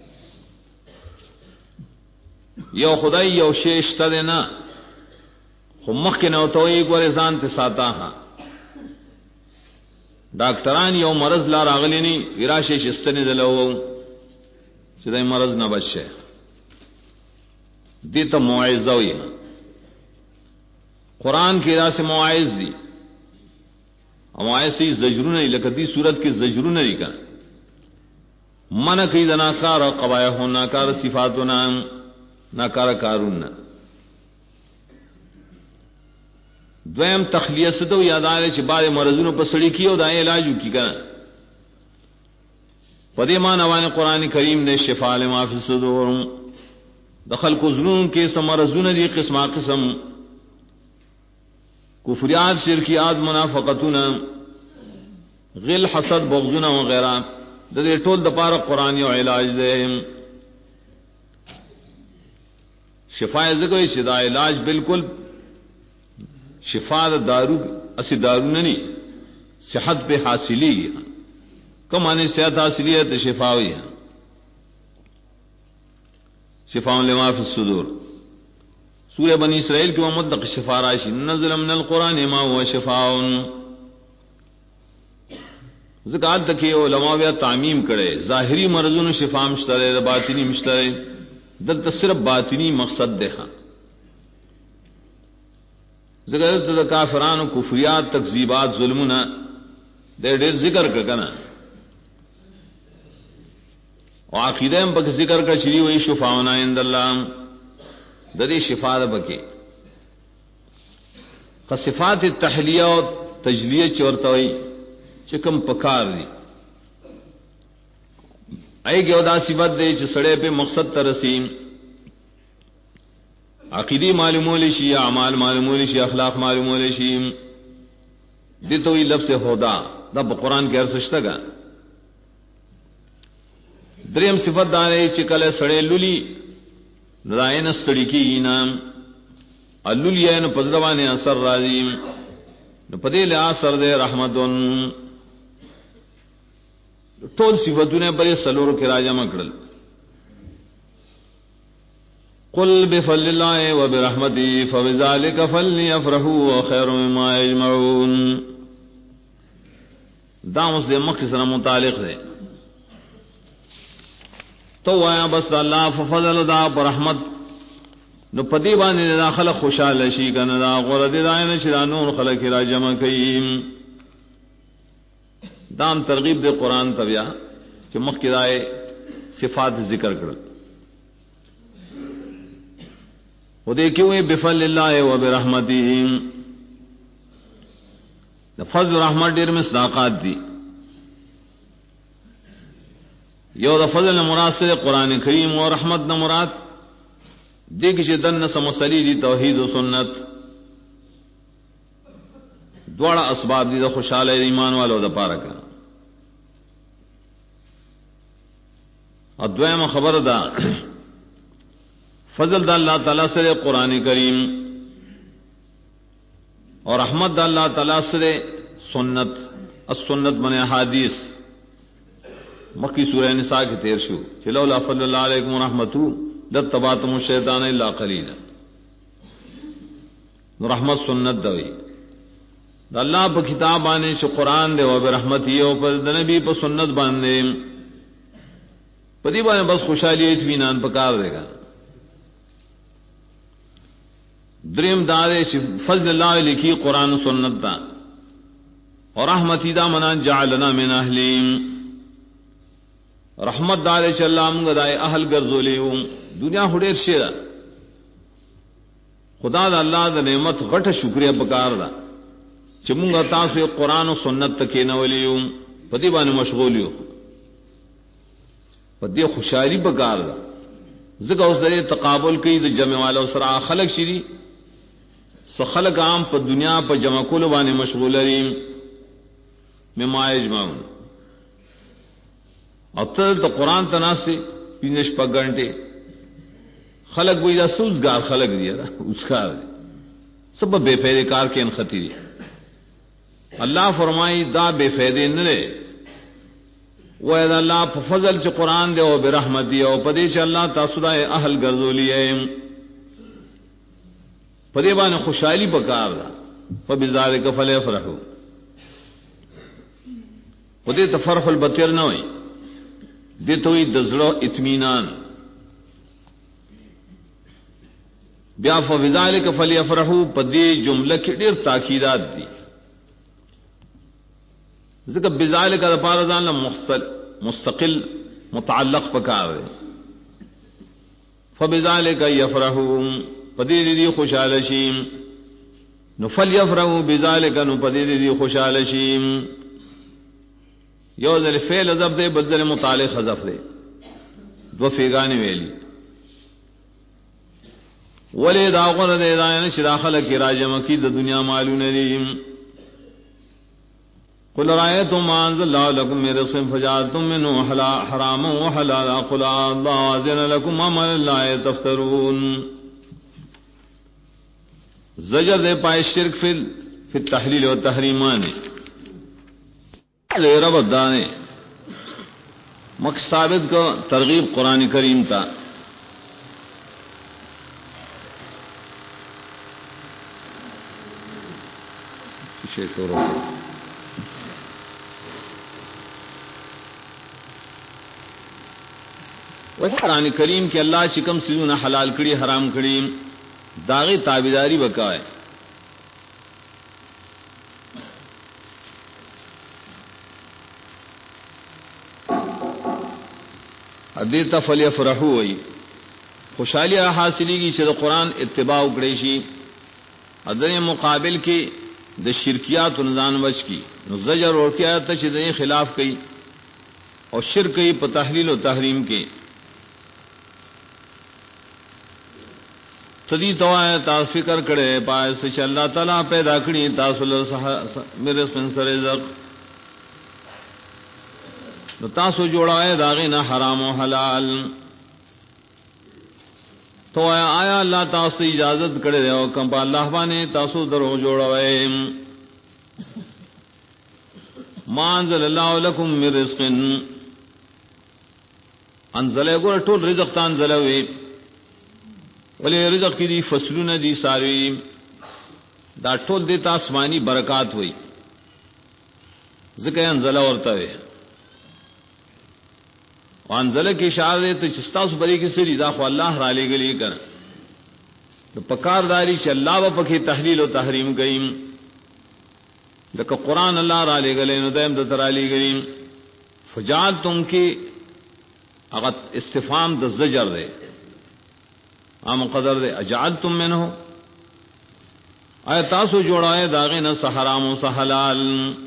یو خدای یو شیشتا دینا خمخ کے نوتوئی کو رزان تے ساتا ہاں ڈاکٹران یو مرض لا راغلینی وراش شستنی دلو چدائی مرض نہ بچے دیتا موعظہ ہوئی قرآن کی راہ سے موعظ دی موعظ سے زجرون نہیں لکتی صورت کی زجرون نہیں کر من کی ناکار قبائح ہو ناکار صفات نام ناکار کارون دویم تخلیہ سے تو یاد آئے چھ بارے مرضونوں پر سڑی کی ہو دائیں علاجو کی کر پدیمان اوان قرآن کریم نے شفاء لما فی الصدور دخل کو ظلم کے سمرزون دی قسم قسم کفریات شرکیات منافقتون غل حسد بغضون وغیرہ دے ٹول دپار قرآن و علاج دے شفاء ذکر شدا علاج بالکل شفاء دارو اسی دارو نہیں صحت پہ حاصلی کم آنے صحت حاصلی ہے تو شفا ہوئی ہے شفاء لما فی الصدور سورہ بنی اسرائیل کی مطلق شفا راشی نزل من القرآن ما هو شفاء ذکر تک علماء بیا تعمیم کرے ظاہری مرضون شفا مشترے باطنی مشترے دلتا صرف باطنی مقصد دیکھا ذکر کافران و کفریات تکذیبات ظلمنا دے دیر ذکر کرنا عقیدہ ہم پک ذکر کا شری وہی شفاؤنا عند اللہ ددی شفا بکے صفات تحلیہ و تجلیہ چورتوئی چکم پکار دی اے گیودا صفت دے چ سڑے پہ مقصد ترسیم عقیدی معلوم لشی اعمال معلوم لشی اخلاق معلوم لشی دی تو لفظ ہدا دب قرآن کے ارسشتہ گا دریم صفت دارے چکل سڑے للی رائن استڑی کی انام اللی نو پزدوان اثر راضیم نو پدیل اثر دے رحمتن ٹول صفتوں نے بڑے سلور کے راجہ مکڑل قل بفضل اللہ وبرحمتہ فبذلک فلیفرحوا خیر مما یجمعون دا اس دے مخ سره متعلق ہے تو آیا بس اللہ فضل دا برحمت نو پدی باندې داخله خوشاله شي کنه دا غره دي داینه شرانون خلق را جمع کئ دام ترغیب دے قرآن تبیا کہ مخ کی رائے صفات ذکر کر وہ دیکھیے بفضل اللہ و برحمتہ فضل رحمت ډیر مصداقات دی یو د فضل مراد سے قرآن کریم اور رحمت نہ مراد دیکھ چ دن سمسلی دی توحید و سنت دوڑا اسباب دی دا خوشحال ایمان والو دا پارا کا ادویم خبر دا فضل دا اللہ تعالی سے قرآن کریم اور رحمت دا اللہ تعالی سے سنت السنت من احادیث مکی سورہ نساء کی تیر شو فلولا فضل اللہ علیکم ورحمتہ لاتبعتم الشیطان الا قلیلا رحمت سنت دوی دا اللہ پا کتاب آنے چھ قرآن دے و برحمتی او پر دا نبی پا سنت باندے پا دی بانے بس خوشحالی اطمینان پکار دے گا دریم دارے چھ فضل اللہ لکھی قرآن سنت دا اور رحمتی دا منان جعلنا من اہلیم رحمت دارے چھ اللہ منگا دائے اہل گرزولیو دنیا خودیر شیرہ خدا دا اللہ دا نعمت غٹ شکریہ پکار دا چھ منگا تاسو قرآن و سنت تکے نولیو پتی بانے مشغولیو پتی خوشحالی پکار دا ذکر اس درے تقابل کی دا جمع والا سرا خلق شیری سو خلق عام پا دنیا پا جمع کولو بانے مشغول ریم مما یجمعون اور تل تو قرآن تناسی پینش پا گھنٹے خلق کوئی دا سوزگار خلق دیا دا اسکار دے سب بے فیدے کار کے انخطی دی اللہ فرمائی دا بے فیدے نلے وہ اید اللہ پا فضل چا قرآن دے او برحمت دی او پدے چا اللہ تاسدہ اہل گرزو لیے پدے بانے خوشحالی پکار دا فبذالک فلیفرحوا پدے تفرح البطر نہ ہوئی دیتا ہوئی دزڑو اطمینان بیا فبذالک فلیفرحوا پدے جملہ کی دیر تاکیدات دی ذکر بذالک دا پارزان مستقل متعلق پکار دے فبذالک یفرحوا پدے دی خوشحال شیم نو فلیفرحوا بذالک نو پدے دی خوشحال شیم یو ذل فعل حذف دے بدل متعلق حذف دے دو فیگانی ویلی ولی دا غر دے دائن شراخل کی راجم کی دا دنیا معلوم نریم قل رأيتم ما أنزل الله لكم من رزق فجعلتم منه حراما وحلالا قل الله أذن لكم أم على الله تفترون زجر دے پائے شرک فی التحلیل و تحریمانے ربط دانے مکس ثابت کو ترغیب قرآن کریم تا قرآن کریم کے اللہ چکم سیزون حلال کڑی حرام کڑی داغی تابیداری بکائے دیتا فلیفرحوا ہوئی خوشحالی حاصلی کی چھے قرآن اتباع اکڑیشی ادھر مقابل کی دا شرکیات و نظان وچ کی زجر اور کیا تا چھے دنیا خلاف کی اور شرک کی پا تحلیل و تحریم کی تدی توائے تاس فکر کرے پائے سے اللہ تعالیٰ پیدا کری تاسل میرے سپنسر رزق نو تاسو جوڑائے داغی نہ حرام و حلال تو آیا اللہ تاسو اجازت کرے دے او کم پا اللہ بانے تاسو درو جوڑائے ما انزل اللہ لکم من رزق انزلے گوڑا ٹول رزق تا انزلے ہوئے ولی رزق کی دی فصلون دی ساری دا ٹول دیتا آسمانی برکات ہوئی ذکر انزلہ ورطا ہے وانزلہ کی اشارہ دیتا چستاس بری کی سری دا خو اللہ را لے گلی کر دا پکار داری چھ اللہ با پکی تحلیل و تحریم گئیم لکہ قرآن اللہ را لے گلے نو دائم دا را لے گلیم فجال تم کی اگر استفام دا زجر دے عام قدر دے اجعلتم منہ آیا تاسو جوڑائے داغین سحرام و سحلال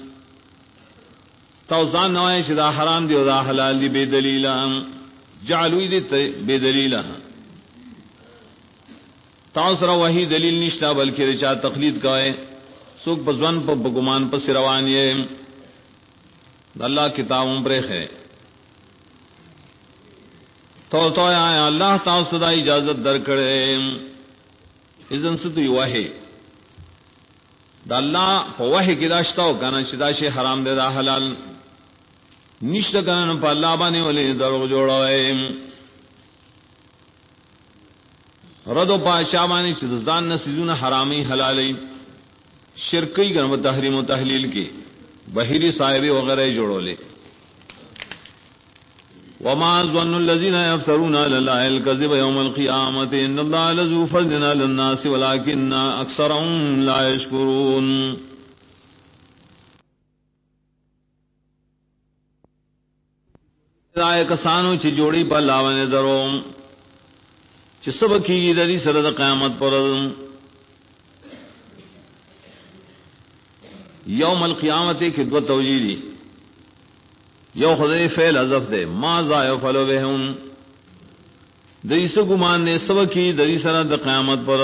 توزان نوائے چھ دا حرام دی و دا حلال دی بے دلیلہ جعلوی دی بے دلیلہ تاؤسرا وہی دلیل نشتا بلکہ رچا تقلید کائے سوک بزون پا بگمان پا سروانیے اللہ کتابوں پر ہے تو آیا اللہ تعالی صدا اجازت در کرے اذن سے تو یہ ہے دا اللہ پا وحی کی داشتا ہو کانا چدا شے حرام دے دا حلال نشت کانا پا اللہ بانے ولی دروغ جوڑا ہے رد و پاچا بانے چدا زان نسیزون حرامی حلالی شرکی کانا تحریم و تحلیل کی بحیری صاحبی وغیرہ جوڑو لے وما ظن الذين يفترون على الله الكذب يوم القيامة إن الله لذو فضل على الناس ولكن أكثرهم لا يشكرون رائے کسانو چی جوڑی پا لاوانے درو چی سب کی دری سرد قیامت پر یوم القیامت کی دو توجیدی یو خدای فعل حذف دے ما ذا یفعلوا بهم دریس گمان نے سب کی دری سرد قیامت پر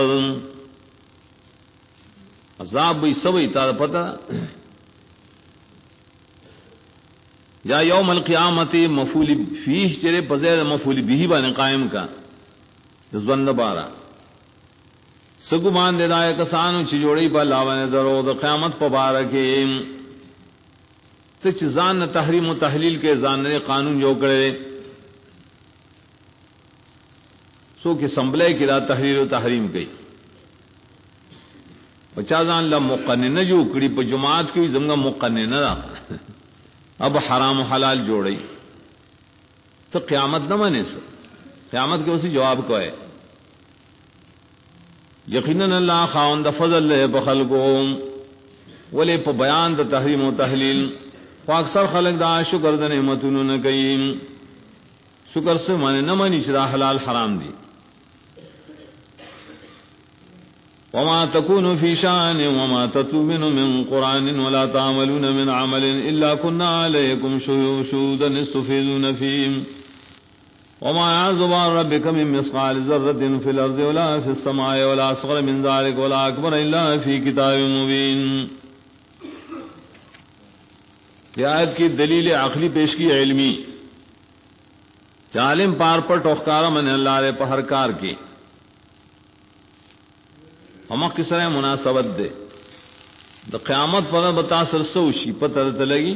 عذاب بھی سب تا پتہ یا یوم القیامت مفعول فیہ چرے پزید مفعول بھی بن قائم کا زند بارا سگمان دے دائے کسانو چی جوڑی پا لاوانے درو دا قیامت پا بارکے تچ زان تحریم و تحلیل کے زان نے قانون جو کرے سو کہ سنبلے کی دا تحریر و تحریم کی بچا زان لا مقننہ جو کڑی پا جماعت کی زمگا مقننہ دا اب حرام و حلال جوڑی تو قیامت نہ مانے سو قیامت کے اسی جواب کو ہے یقیناً اللہ خاوند فضل لے بخلقو ولی پا بیان دا تحریم و تحلیل اکثر خلق دا شکر دا نعمتونو نکیم شکر سے مانے نہ مانی چرا حلال حرام دی وما تكون في شأن وما تتلون من قرآن ولا تعملون من عمل إلا كنا عليكم شهودا تستفيضون فيه وما يعزب عن ربك من مثقال ذرة في الأرض ولا في السماء ولا أصغر من ذلك ولا أكبر إلا في كتاب مبين. یہ آیت کی دلیل عقلی پیش کی علمی عالم پار پر ٹوخکارا من اللہ رے پہر کار کی ہمہ کسرے مناسبت دے دا قیامت پر بتا سرسوشی پتہ تلگی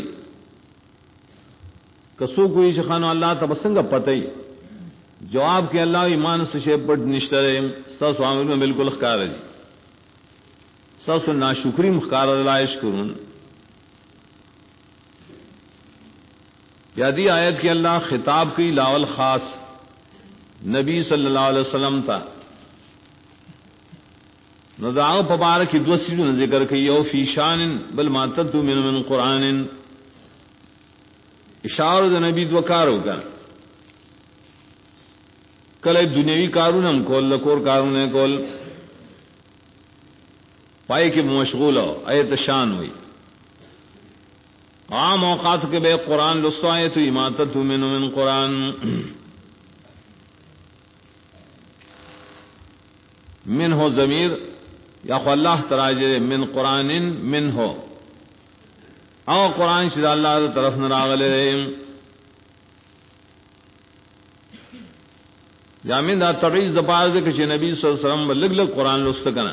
کسو کوئی شخانو اللہ تبسنگا پتہ ہی جواب کہ اللہ ایمان سے شیپٹ نشترے ساسو عامل میں بالکل اخکار جی ساسو ناشکری مخکار لائش کرون یادی آیت کہ اللہ خطاب کی لاول خاص نبی صلی اللہ علیہ وسلم تھا نزاع پبارک دو سیزوں ذکر کی یو فی شان بل ما تتلو من قرآن اشارہ دا نبی دو کار ہوگا کل دنیاوی کارون ہم کول لکور کارون ہے کول پائے کہ مشغول ہو ایت شان ہوئی عام اوقات کے بے قرآن لسوائے تو اماتت من قرآن من ہو ضمیر یا خو اللہ تراجر من قرآن من ہو او قرآن شد اللہ طرف نراغلے یا من دا تبعیز دا پاز دے کچھ نبی صلی اللہ علیہ وسلم لگ لگ قرآن لستکنا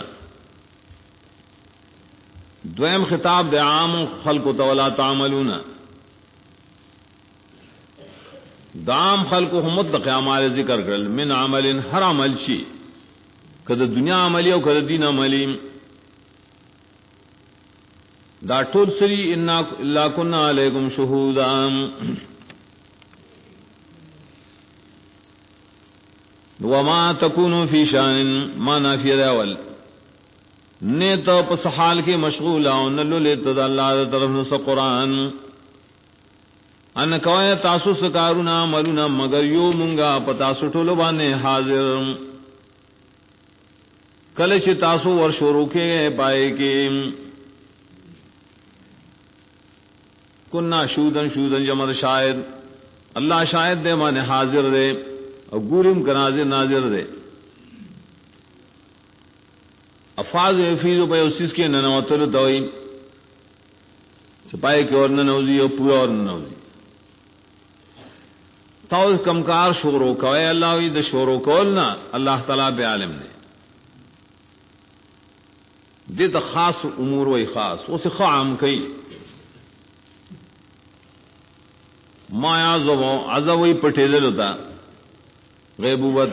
دویم خطاب دے عام خلق تولا تعملون دام خلق حمد قیامال ذکر کرل من عمل ہر عمل چی کد دنیا عملی او کد دین عملی دا ٹول سری انا اللہ کننا علیکم شہودا وما تکونو فی شان ما نافی الاول نیت پس حال کے مشغول نلو لیت دا اللہ طرف نس قرآن ان کوئے تاسو سکارونا ملونا مگر یو منگا پتاسو ٹولو بانے حاضر کلچ تاسو ورشورو کے پائے کے کننا شودن شودن جمد شاید اللہ شاید دے مانے حاضر دے اور گورم کا ناظر ناظر دے افاظ یفیض پہ اس کے ننوتل دوئی چھپائے کی اور ننوزی اور پورا اور ننوزی تو کمکار شورو کوئے اللہ وی دا شورو کولنا اللہ تعالیٰ بے عالم نے دیتا خاص امور وی خاص اسے خام کئی مایا عذوی پٹھے دل ہوتا غیبوت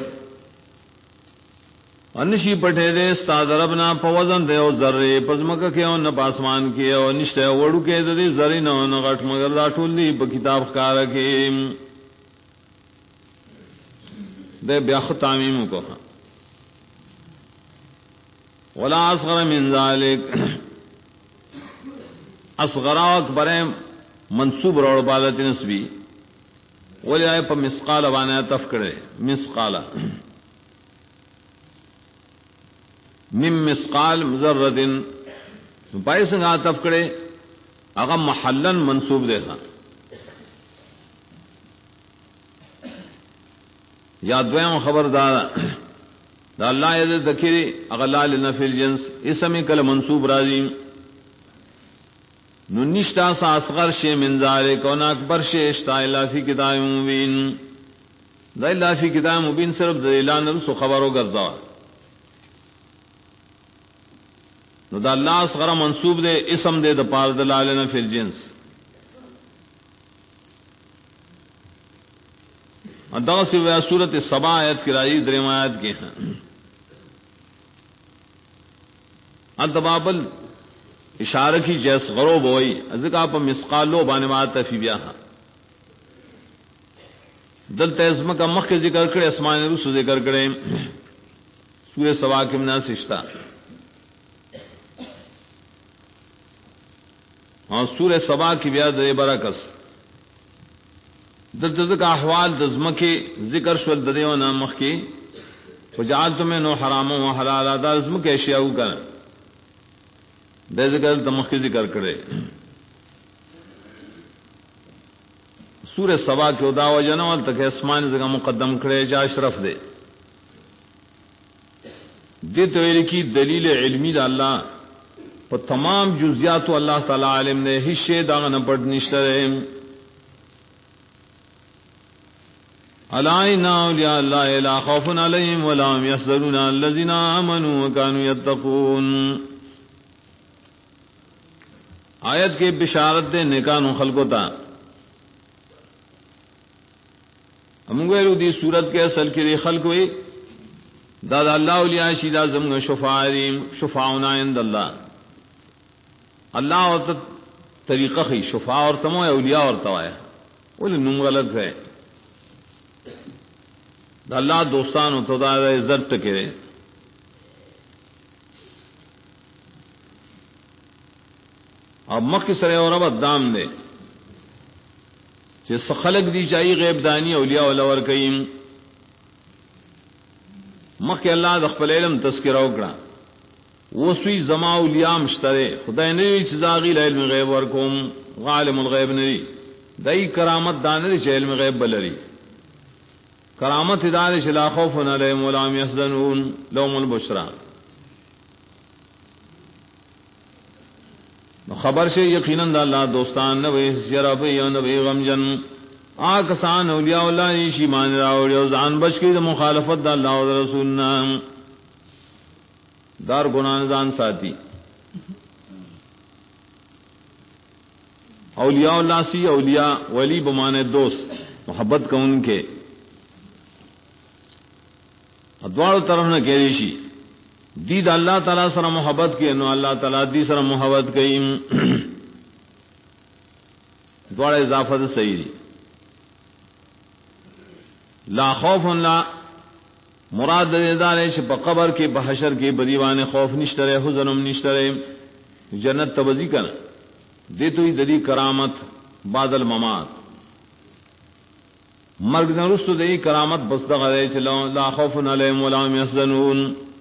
انشی پٹھے دے استاد ربنا پوزن دے او ذرے پزمک کے او نہ پاسمان کے او نشتے وڑو کے دے ذری نہ نہ غٹ مگر دا ټول دی په کتاب کار کے دے بیا ختامیم کو ولا اصغر من ذلك اصغر اکبر منصوب روڑ بالت نسبی ولی آئے پا مسقال وانا تفکرے مسقال من مسقال ذرتن پائے سنگا تفکرے اغا محلن منصوب دے گا یا دویم خبردار دا اللہ یاد ذکری اغلا لنفی الجنس اسمی کل منصوب راضیم نو نشتا سا اصغر شے من ذالک و نا اکبر شے اشتا اللہ فی کتاب مبین دا اللہ فی کتاب مبین صرف دلیلان رسو خبرو گرزا نو دا اللہ اصغر منصوب دے اسم دے دا پار دلالنا فی الجنس دا سی ویا سورت سبا آیت کی راجی درم آیت کے ہیں التبابل اشارہ کی جیس غروب ہوئی ازکا پا مسقالو بانوات فی بیاہا دل تیزمہ کا مخ کے ذکر کرے اسمان رسو ذکر کرے سورہ سبا کی مناسشتا اور سورہ سبا کی بیا دے برکس دل کا احوال دزمکی ذکر شول ددیو نامخ کی فجعلتم منه حراما وحلالا دا دزمک اشیاء کا دے ذکر دمخ کی ذکر کرے سورہ سبا کے داو جنوال تک اسمان زگا مقدم کرے جا اشرف دے دی تو کی دلیل علمی دا اللہ پر تمام جزیات اللہ تعالی علم نے حصے داغ نہ پڑ نشترے علائنا اولیاء اللہ لا خوف علیہم ولا هم يحزنون الذين آمنوا وكانوا يتقون آیت کے بشارت دے نیکانو خلقو تا امگویلو دی صورت کے اصل کی دی خلق ہوئی دادا اللہ اولیاء شیدہ زمگ شفاعنا عند اللہ اللہ اور طریقہ خی شفاع اور تمو اولیاء اور توایا بولے نم غلط ہے دا اللہ دوستان تو دا عزت کرے اب مخ سرے اور اب دام دے کہ خلق دی چاہیے غیب دانی اولیاء ولور کئیم مخ کے اللہ دخل علم تذکرہ اکڑا وہ سوی زما اولیاء مشترے خدا نری چزاغی علم غیب ورکوم غالم الغیب نری دائی کرامت دانری چھ علم غیب بلری کرامت ادارے لا خوف علیہم ولا هم يحزنون لهم البشرى خبر سے یقیناً اللہ دوستان نبی شرف یا نبی غمجن آکسان اولیاء اللہ نیشی مان راوڑی و زان بچ کی مخالفت دا اللہ و رسولنا دار گناہ زان ساتھی اولیاء اللہ سی اولیاء ولی بمانے دوست محبت کا ان کے ادوار طرف نہ کہہ ریشی دید اللہ تعالیٰ سر محبت کی نو اللہ تعالیٰ دی سر محبت کی دوار اضافت صحیح دی لا خوف لا مراد دار پا قبر کے بحشر کے بدیوان خوف نشترے حزنم نشترے جنت تبزی کن دے تو ہی دلی کرامت بعد الممات مرگ نرست دے کرامت بستغ دے چلو لا خوف علیہم ولا هم يحزنون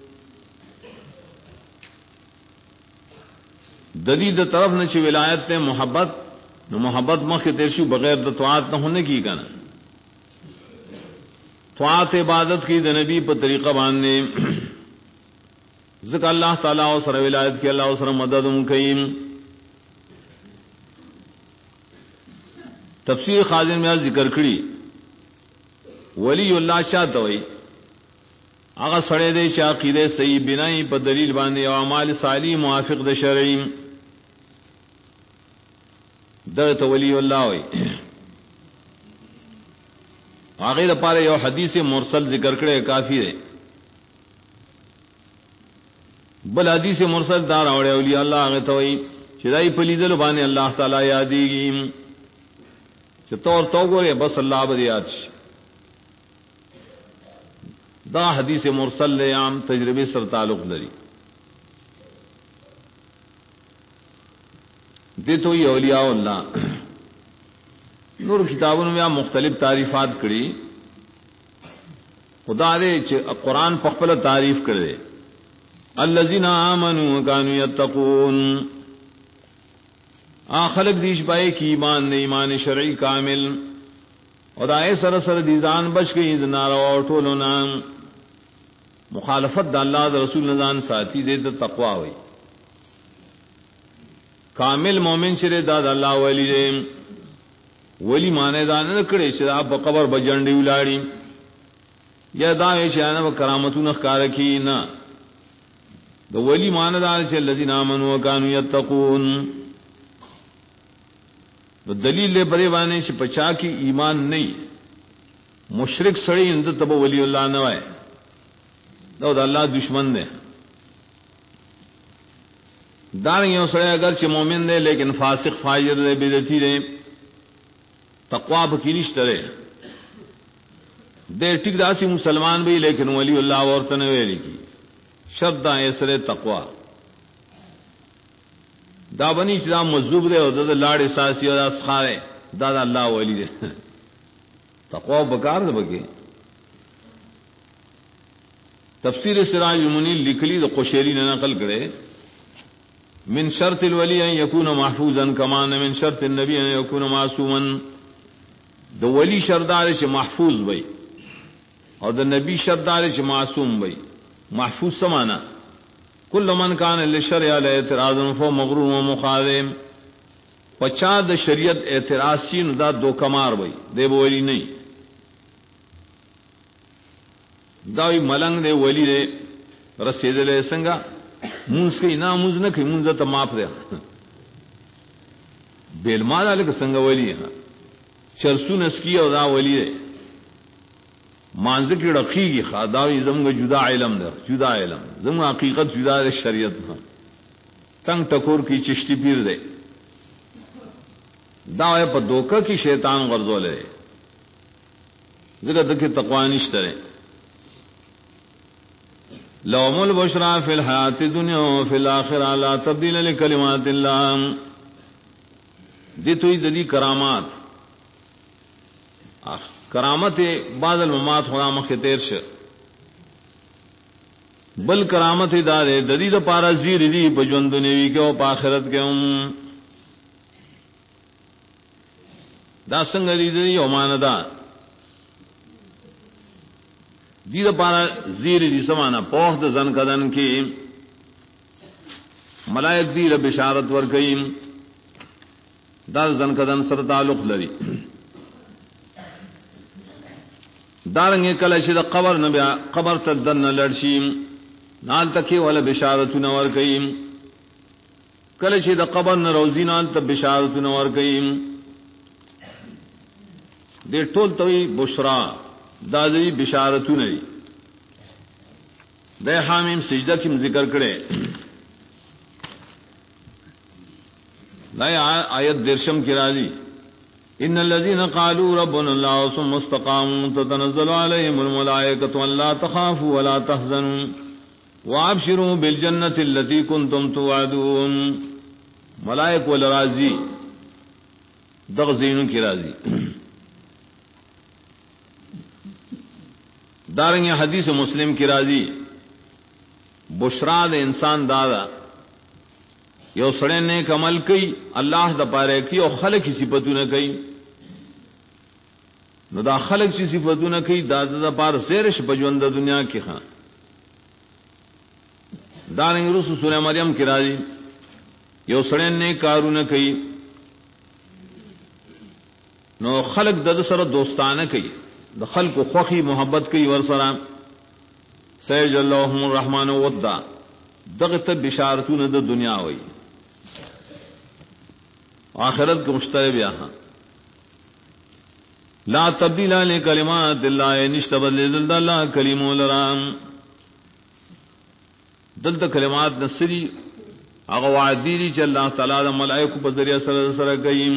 دلیل طرف نہ چھ ولایت تے محبت نو محبت مخ تیرشو بغیر د طاعت نہ ہونے کی کنا طاعت عبادت کی د نبی پر طریقہ باندھنے ذکر اللہ تعالیٰ و سر ولایت کی اللہ و سر مدد مقیم. تفسیر خازن میں ذکر کری ولی اللہ چاہتا ہوئی آغا سڑے دے چاقیدے صحیح بنائی پا دلیل باندے و اعمال صالح موافق دے شرعی در تو ولی اللہ ہوئی. آغی دا پارے یو حدیث مرسل ذکر کرے کافی دے. بل حدیث مرسل دار اوڑے اولیاء اللہ آغی تو ہوئی چدائی پلی دل بانے اللہ تعالی یادی گی طور تو گورے بس اللہ بدیات دا حدیث مرسل لے عام تجربے سر تعلق لری دے تو یہ اولیاء اللہ نور کتابوں میں مختلف تعریفات کری خدا دے قرآن پخپل تعریف کرے الذین آمنوا وکانوا یتقون خلق دیش پائے کی ایمان نے ایمان شرعی کامل اور آئے سر سر دیزان بچ گئی نارا اور ٹولو نام مخالفت دا اللہ دا رسول نظان ساتھی دے دا تقوی ہوئی. کامل مومن چرے دا اللہ ولی دے ولی مانے دا نکڑے چرا بقبر بجنڈی ولاڑی یا دا چانا بکرامتو نخکار کی نا دا ولی مانے دا چل الذین آمنوا وکانوا یتقون. دلیل لے برے بانے چھ پچا کی ایمان نہیں مشرک سڑی اندر تب ولی اللہ نوائے دا اللہ دشمن دے. دارنگیوں سڑے اگر چھ مومن دے لیکن فاسق فاجر دے بدعتی دے تقوی بکینش ترے دے ٹک داسی مسلمان بھی لیکن ولی اللہ ورطنوے لکی شرط دا ایسر تقوی دا بنی چدا مزوب دے اور دا لاڑ احساسی اور اسخارے دا اللہ ولی دے تقوی بکار دے بکے. تفسیر سراج المنیر لکلی دا قشیری نے نقل کرے من شرط الولی ان یکون محفوظا کمان من شرط النبی ان یکون معصوما. دا ولی شردار چھ محفوظ بھئی اور دا نبی شردار چھ معصوم بھئی. محفوظ سمانا کل من کان للشرع علی اعتراض فهو مغرور و مخاذم. پچا د شریعت اعتراض چین دا دو کمار بھئی دے ولی نہیں دا وی ملنگ دے ولی دے رسید لے سنگا منز کئی نا منز نہ کئی منز تا ماپ دے بیل مالا لکا سنگا ولی ہے چرسو نسکی او دا ولی دے مانزه کی رقیقی خاداوی زمگا جدا علم در جدا علم زمگا حقیقت جدا در شریعت میں تنگ ٹکور کی چشتی پیر دے داوے پا دوکا کی شیطان غرزو لے ذکر دکی تقوانش ترے. لهم البشرى فی الحیات الدنیا و فی الاخرہ لا تبدیل لکلمات اللہ. دی توی ددی کرامات کرامت بعض الممات خدا مخیر ش بل کرامت دارے ددی دا پارا زیر دی پجون دنیوی کے او پاخرت کے دا سنگ دی او ماندا دی دا پارا زیر دی سمانا پوخ دا زن کدن کی ملائک دی بشارت ورکیم دا زن کدن سر تعلق لری. دارنگے کل شد قبر نبیا قبر تدن لڑشیم نال تکی والا بشارت نور کئیم کل شد قبر نروزی نال تب بشارت نور کئیم دے ٹول توی بشرا دادی بشارت نئی دے حامیم سجدہ کم ذکر کرے لا آیت درشم کی راضی ان الذين قالوا ربنا الله ثم استقاموا تتنزل عليهم الملائكة الا تخافوا ولا تحزنوا وابشروا بالجنة التي كنتم توعدون. ملائک والراضی دغزین کی راضی. دارنگ حدیث مسلم کی راضی بشرا دے انسان دادا یو سڑے نیک عمل کئی اللہ دا پارے کی او خلق کی صفتوں نہ کئی نو دا خلق کی صفتوں نہ کئی دا دا پار زیرش بجوند دنیا کی خان دارنگ رسو سورہ مریم کی راضی یو سڑے نے کارو نہ کئی نو خلق دد سر دوستانہ کئی د خلق خوخی محبت کئی ورسرا سیج اللہم الرحمن ودا دغت بشارتون د دنیا ہوئی آخرت کو مشترب یہاں لا تبدیل لکلمات اللہ نشتبد لدلد اللہ کلمو لرام دلد کلمات نصری اغواد دیری چا اللہ تعالیٰ دا ملائکو بذریعہ سر گئیم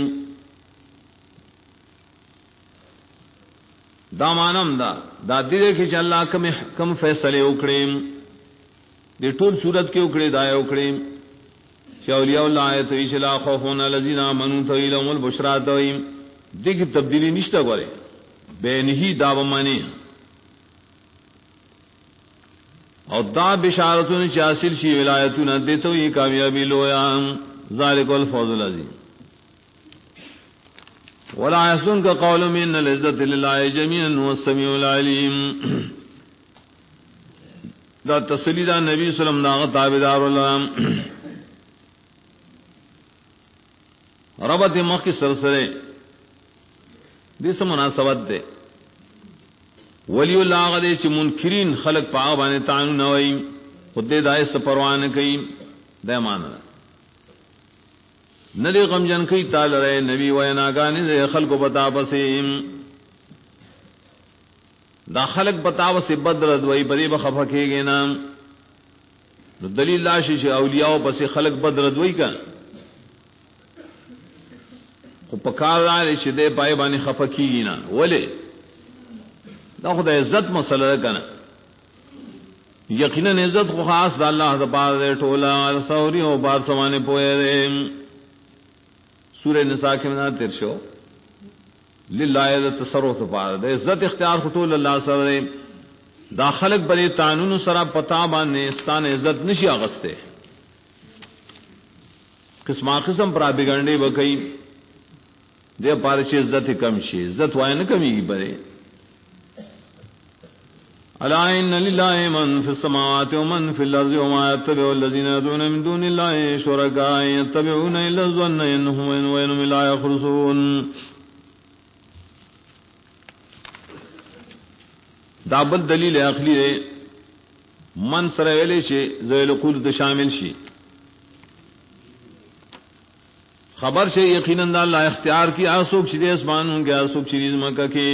دا مانم دا دیرے کی چا اللہ کم فیصلے اکڑیم دی طول صورت کے اکڑے دائے اکڑیم چا اولیاء اللہ آیت ویچ لا خوفون الذین آمنوا تویلهم البشرا تویم دیکھ تبدیلی نشتا گورے بین ہی دا بمانی اور دا بشارتون چاسل شی ولایتون دیتو یہ کامیابی لویام ذالک الفوز العظیم ولا يحزن کا قول من العزت للہ جميعا والسمیع العلیم دا تسلی دا نبی صلی اللہ علیہ وسلم دا تابدار اللہ ربط مخی سرسرے دیس مناسبت دے ولی اللہ غدے چی منکرین خلق پا آبانے تعنو نوائی خود دے دائے سپروان کئی دے مانا ندی غم جن کئی تال رہے نبی ویناگانی دے خلق بتا پسیم دا خلق بتا پسی بدرد وی بدی بخفکے گے نام دلیل لاشی چی اولیاء پسی خلق بدرد وی کن خو پکار رہے چی دے پائے بانی خفکی گی نا ولی دا خود عزت مسئلہ کنا یقیناً عزت کو خاص دا اللہ دا پار دے ٹولا سوری و بار سوانے پوئے دے سورہ نساء کے منا ترشو للہ عزت تصرف دا پار دے عزت اختیار خطول اللہ سر دے دا خلق بلے تانون سرا پتا بانے استان عزت نشی آغستے قسمہ قسم پرا بگنڈے بکئی دے پارچے عزت کم شی عزت وائے نہ کمی گی برے الا ان للہ من فی السماوات ومن فی الارض وما يتبع الذين يدعون من دون الله شركاء يتبعون الا الظن انهم وانهم لا يخرصون دابل دلیل عقلی ہے من سره ویلے شی ذیل قول شامل شی خبر سے یقیناً اللہ اختیار کی آسوک شدی اسمان ہوں گے آسوک شدی مکہ کی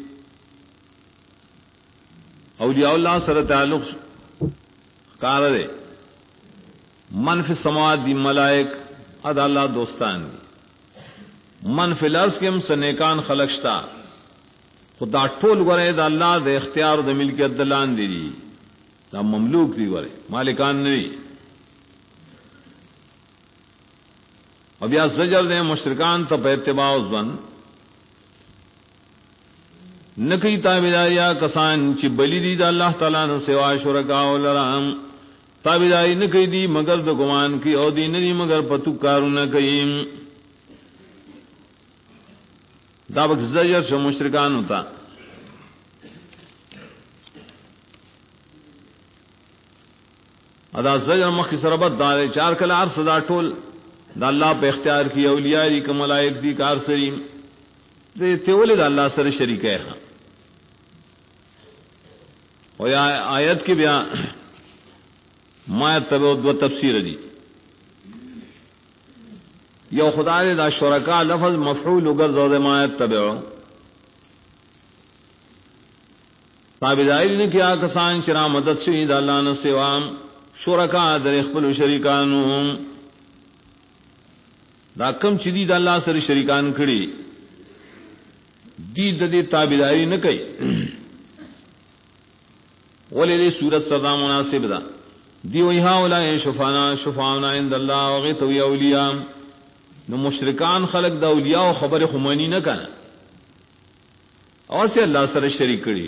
اولیاء اللہ سر تعلق کار دے من فی السماوات دی ملائک اد اللہ دوستان دی من فی الارض کم سنیکان خلقشتا خدا ٹھول گورے دا اللہ دے اختیار دا ملکیت دلان دی دا مملوک دی گورے مالکان نہیں اب یا زجر دے مشرکان تا پہ اتباع ازبن نکی تابداریا کسان چی بلی دی دا اللہ تعالیٰ نے سوا شرکاو لرام تابداری نکی دی مگر دا گمان کی او دی ندی مگر پتو کارو نکیم دا بک زجر شو مشرکان ہوتا ادا زجر مخی سربت دارے چار کلا عرص دا ٹول دا اللہ پہ اختیار کی اولیاء دی کا ملائک دی کار سریم دے تیولے دا اللہ سر شریک ہے اور آیت کی بیان ما یتبع دو تفسیر دی یو خدا دے دا شرکا لفظ مفعول اگر زود ما یتبع تابداری نے کیا کسان چرا مدد شوی دا اللہ نے سوام شرکا در اخبر شریکانو دا کم چیدی دا اللہ سر شریکان کھڑی دی ددی تابداری نہ کئی ولی دی صورت صدا مناسب دا دی ویہا اولائی شفانا عند اللہ وغیتوی اولیاء نو مشرکان خلق دا اولیاء و خبر خمانی نہ کنا اور سے اللہ سر شریک کری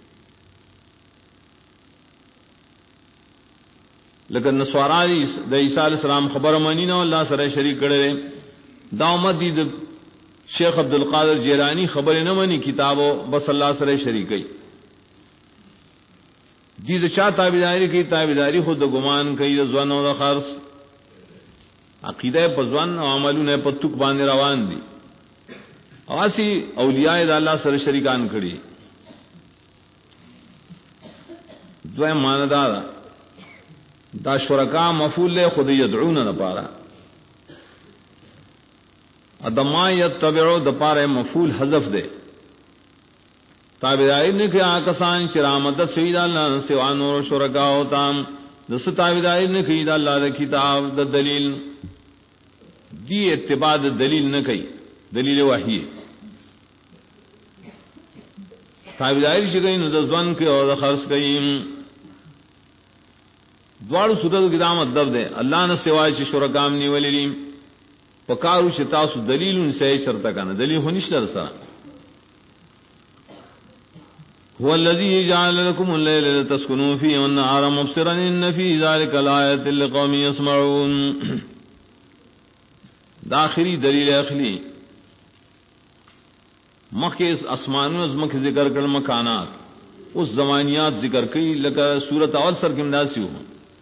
لیکن نسوارا دا عیسیٰ علیہ السلام خبر منی نہ اللہ سر شریک کرے دا امت دی شیخ عبدالقادر جیلانی خبر نہ منی کتابو بس اللہ سر شریکی دی دا چا تابداری کی تابداری خود دا گمان کئی دا زوان و دا خرس عقیدہ پا زوان و عملون پا تک باندے روان دی آسی اولیاء دا اللہ سر شریکان کری دوائم ماندار دا شرکا مفعول لے خود یدعون دا پارا ادما یتبعو دا پارا مفعول حذف دے تابداری نے کہ آکسان چرامدت سوید اللہ سوان اور شرکا ہوتا دس تابداری نے کہ اللہ دا کتاب دا دلیل دی اتباع دا دلیل نہ کئی دلیل وحی تابداری شکئی نو دا زوان کے اور دا خرس کئی دوار صورت کی دامت دب دے اللہ نے سوائے چھ شرکام نیولی لیم پکارو چھ تاسو دلیل ان سے شرطہ کانا دلیل ہونیش درسا هو الذي جعل لكم الليل لتسكنوا فيه والنهار مبصرا ان في ذلك لآيات لقوم يسمعون داخلی دلیل اخلی مخی اس اسمان از مخی ذکر کر مکانات اس زمانیات ذکر کی لکا سورت اول سر کی مداسی ہو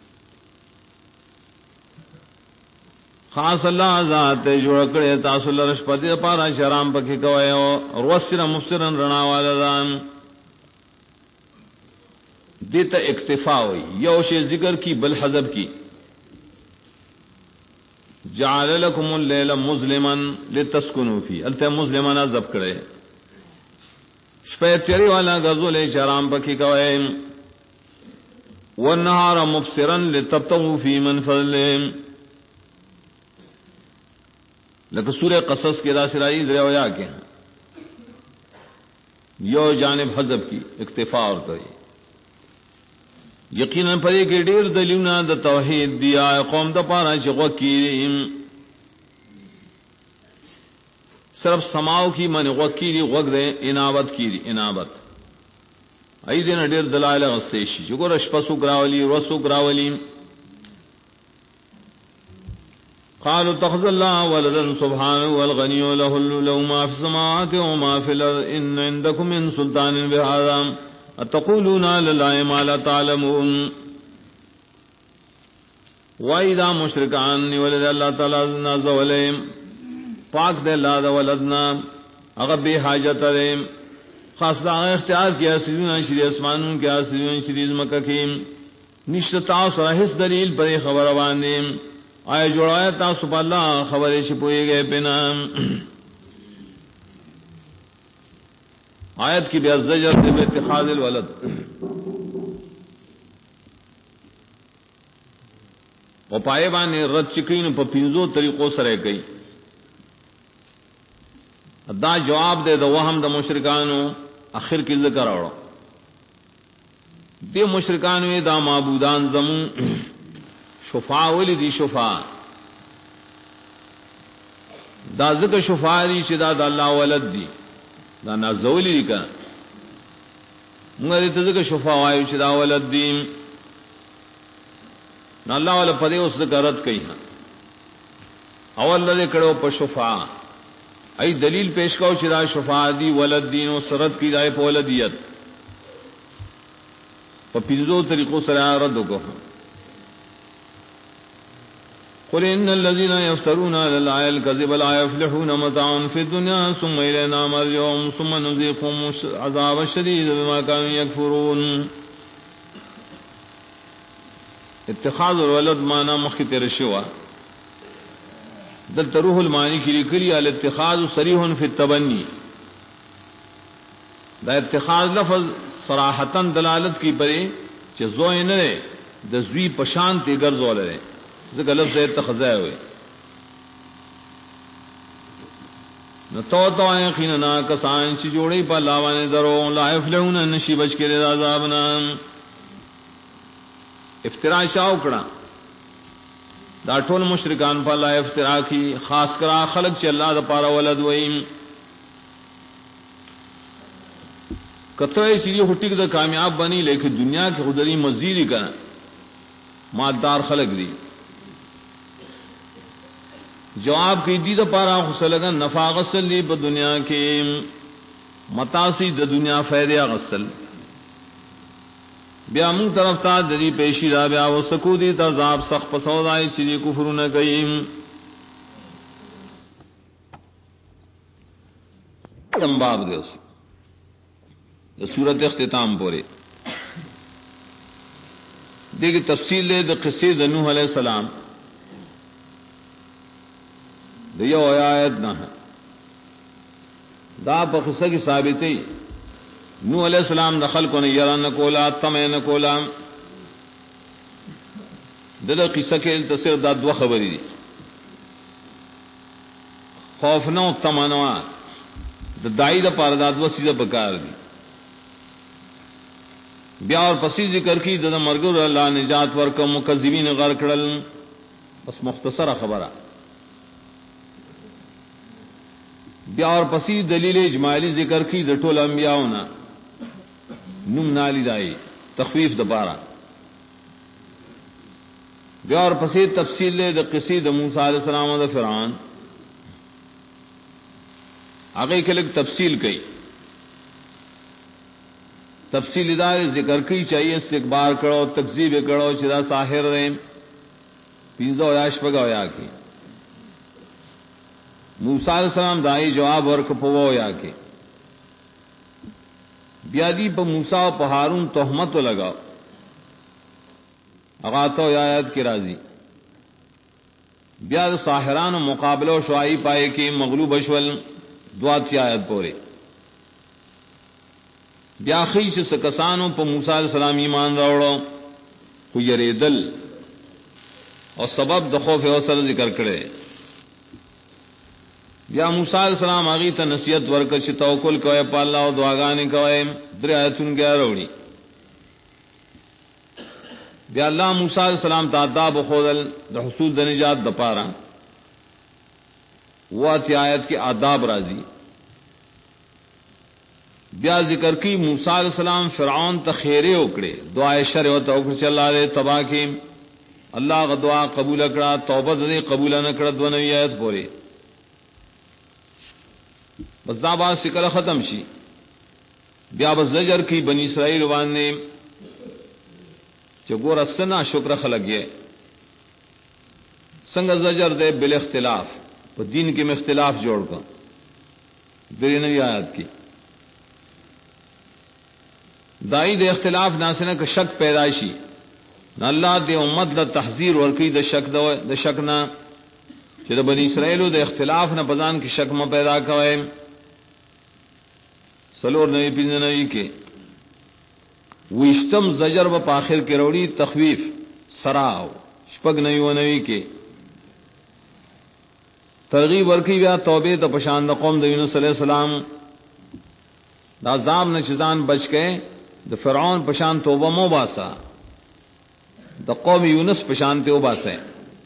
خاص اللہ ذات جوڑ کرے تاصل رشپتی پارا شرام پکی کوئے اور وسر مفسرن رنا والدان دیتا اکتفا ہوئی یوش ذکر کی بل حذب کی جعل لکم اللیل مظلما لتسکنوا فی التے مظلما عذب کرے شپے تیری والا غزل شرام پکی کوئے والنہار مبصرا لتبتغوا فی من فضلہ لیکن سورہ قصص کے راسرائی ذریعہ کے یو جانب حذب کی اکتفا اور کری یقیناً پدے کے ڈیر دلیلنا دا توحید دیا قوم دا پارا چغو کی صرف سماؤ کی من غوکیری غوگ دے انابت کی انابت ای دین ڈیر دلائل غستیشی چکو رشپسو گراولی رسو گراولی قالوا اتخذ الله ولدا سبحانه والغني له ما في السماوات وما في الارض ان عندكم من سلطان بهذا اتقولون على الله ما لا تعلمون واذا مشرکان ولد اللہ تعالی ناز ولیم پاک دے اللہ دا ولدنا اگر بے حاجت ریم خاص دا اختیار کیا سیدنا شری اسمانون کیا سیدنا شری مکہ کی نشتا صحیح دلیل پر خبر باندیم آئے جوڑایا تاسو پا اللہ خبریں شپوئے گئے پنا آیت کی بے زجر دے اتخاذ الولد و پائے بانے رد چکین پا پینزو طریقوں سرے گئی دا جواب دے دا وہم دا مشرکانو آخر کی ذکر اوڑا دے مشرکانوی دا معبودان زمون شفاء ولی دی شفاء دا ذکر شفاء دی چدا دا اللہ ولد دی دا نازولی دی کا مگر دیتا ذکر شفاء وائیو چدا ولد دی نا اللہ والا پدے اس ذکر رد کئی ہاں اول لدے کڑو پا شفاء ای دلیل پیش کرو چدا شفاء دی ولد دی نو سرد کی دائے پا ولدیت پا پینزو طریقوں سرا رد کو قل ان الذين يفترون على الله الكذب لا يفلحون متاع في الدنيا ثم الينا مرجعهم ثم نذيقهم عذاب الشديد بما كانوا يكفرون اتخاذ الولد معنی مخی تیر شوا دل تروح المانی کی لکلی الاتخاذ صریح فی التبنی دا اتخاذ لفظ صراحتا دلالت کی پرے چھ زوئے نرے دا زوی پشان تیگر زول رہے ذکر لفظ اتخذائے ہوئے نتو یقیننا کسان چی جوڑی پا لاوانے درو لا یفلحون نشی بچ کے رضا عذابنا افتراء شاوکڑا دا ٹول مشرکان پا لا افتراء کی خاص کرا خلق چی اللہ دا پارا ولد وئیم کتوئے چیزی خٹک دا کامیاب بنی لیکن دنیا کی خودری مزیدی کا ماددار خلق دی جواب کی دی دا پارا خسلگا نفع غسل لی پا دنیا کے متاسی دا دنیا فیدیا غسل بیا من طرف تا دری پیشی دا بیا و سکو دی ترزاب سخ پسودائی چیزی کفر نہ کئیم باب دے اس سورت اختتام پورے دیکھ تفصیل دے دا قصے دا نوح علیہ السلام دا یو آیت نہ ہے دا پا قصہ کی ثابتی نوح علیہ السلام دخل کو نیرہ نکولا تمہ نکولا دا قصہ کے تصیر دا دو خبری دی خوفنا و تمنوا دا دائی دا پارداد و سیدہ بکار دی بیا اور پسی ذکر کی دا مرگر اللہ نجات ورکا مکذبین غرکڑل بس مختصر خبرہ بیا اور پسی دلیل اجمالی ذکر کی دا ٹول انبیاؤنا نم نالی دائی تخفیف دا پارا بیا اور پسی تفصیل دا قصی دا موسیٰ علیہ السلام و دا فرعون آگئی کلک تفصیل کئی تفصیل ادار ذکر کی چاہیے استکبار کرو تکذیب کرو چدا ساحر رہے پینزا ہویاش پگا ہویا کی موسیٰ علیہ السلام دائی جواب ورک پوا ہویا کی بیادی پا موسیٰ و پا ہارون تہمت لگا اغاتا ہویا آیت کی راضی بیاد ساحران و مقابلہ و شوائی پائے کی مغلوب اشول دوات کی آیت پورے بیا خیش سکسانو پا موسیٰ علیہ السلام ایمان راوڑو کو یریدل اور سبب د خوف او سر ذکر کرے بیا موسیٰ علیہ السلام آگی تا نصیحت ورکر چی توکل کوئے پا اللہ و دعاگانی کوئے در آیتون گیا روڑی بیا اللہ موسیٰ علیہ السلام تا عذاب خودل دا حصول دا نجات دا پارا وہ تی آیت کی آداب رازی بیا ذکر کی موسیٰ علیہ السلام فرعون تا خیرے اکڑے دعائے شر و توکر چی اللہ دے تباہ کی اللہ کا دعا قبول اکڑا توبہ دے قبول نکڑا دو نوی آیت پورے بس دا بات سکر ختم شی بیا بس زجر کی بنی اسرائیل واننے چی گور اسنا شکر خلق گئے سنگ زجر دے بل اختلاف پا دین کے میں اختلاف جوڑ کر دری نوی آیت کی دائی دے اختلاف ناسنا کا شک پیدائشی نہ اللہ دے امت دا تحذیر ورکی دا شک نہ چی دا بنی اسرائیلو دے اختلاف نہ پزان کی شک میں پیدا کوئے سلور نوی پینز نوی کے ویشتم زجر و پاخر کے روڑی تخویف سراو شپگ نوی و نوی کے ترغیب ورکی بیا توبے تا پشاند قوم دا یونس علیہ السلام دا عذاب نہ چیزان بچ کے دا فرعون پشان توبہ مو باسا دا قوم یونس پشان تے او باسے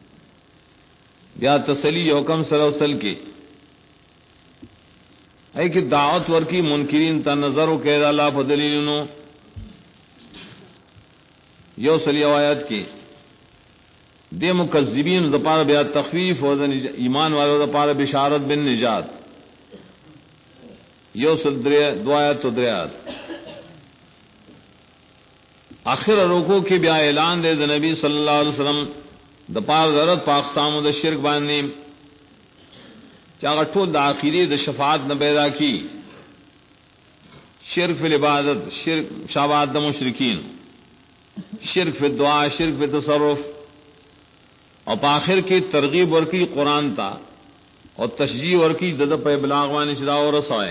یا تسلی حکم صلی اللہ علیہ وسلم کی اے کہ دعوت ورکی منکرین تا نظر و قید اللہ فدلیلنو یو سلی آیات کی دے مکذبین دا پارا بیا تخفیف و ایمان والو دا پارا بشارت بن نجات یو سل دو آیات تو دریات آخر روکو کی بیا اعلان دے دا نبی صلی اللہ علیہ وسلم دا پار ضرورت پا اقسام دا شرک باندے چاگا ٹھول دا عقیدے دا شفاعت نہ پیدا کی شرک فی العبادت شرک شابات دا مشرکین شرک فی دعا شرک فی تصرف اور پاخر کی ترغیب ورکی قرآن تا اور تشجیع ورکی دد پہ بلاغوان شدا اور رسائے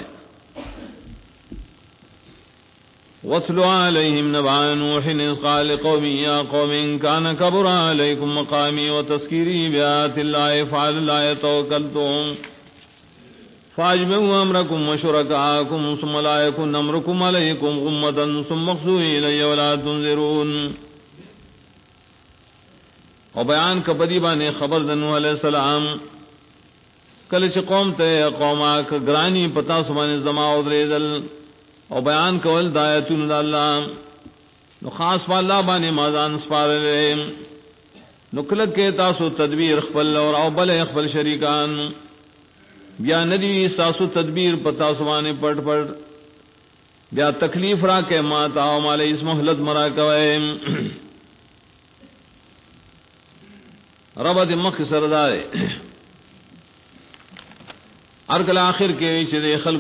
وَاتْلُ عَلَيْهِمْ نَبَأَ نُوحٍ إِذْ قَالَ لِقَوْمِهِ يَا قَوْمِ إِنْ كَانَ كَبُرَ عَلَيْكُمْ مَقَامِي وَتَذْكِيرِي بِآيَاتِ اللَّهِ فَعَلَى اللَّهِ تَوَكَّلْتُ فَأَجْمِعُوا أَمْرَكُمْ وَشُرَكَاءَكُمْ ثُمَّ لَا يَكُنْ أَمْرُكُمْ عَلَيْكُمْ غُمَّةً ثُمَّ اقْضُوا إِلَيَّ وَلَا تُنظِرُونِ اور بیان کبدی بانے خبر دنو علیہ السلام کلچ قوم تے قوم آک گرانی پتا سمان زما ادریدل اور بیان کول دایتون دا اللہ نو خاص پا اللہ بانے مازان سپار لے نو کلک کے تاسو تدبیر اخفل اور او بل اخفل شریکان بیا ندی تاسو تدبیر پتا سمانے پٹ پٹ بیا تکلیف را کہ ماتا او مالی اس محلت مرا کوئے ربط مخ سردارے ارکل آخر کے چدے خلق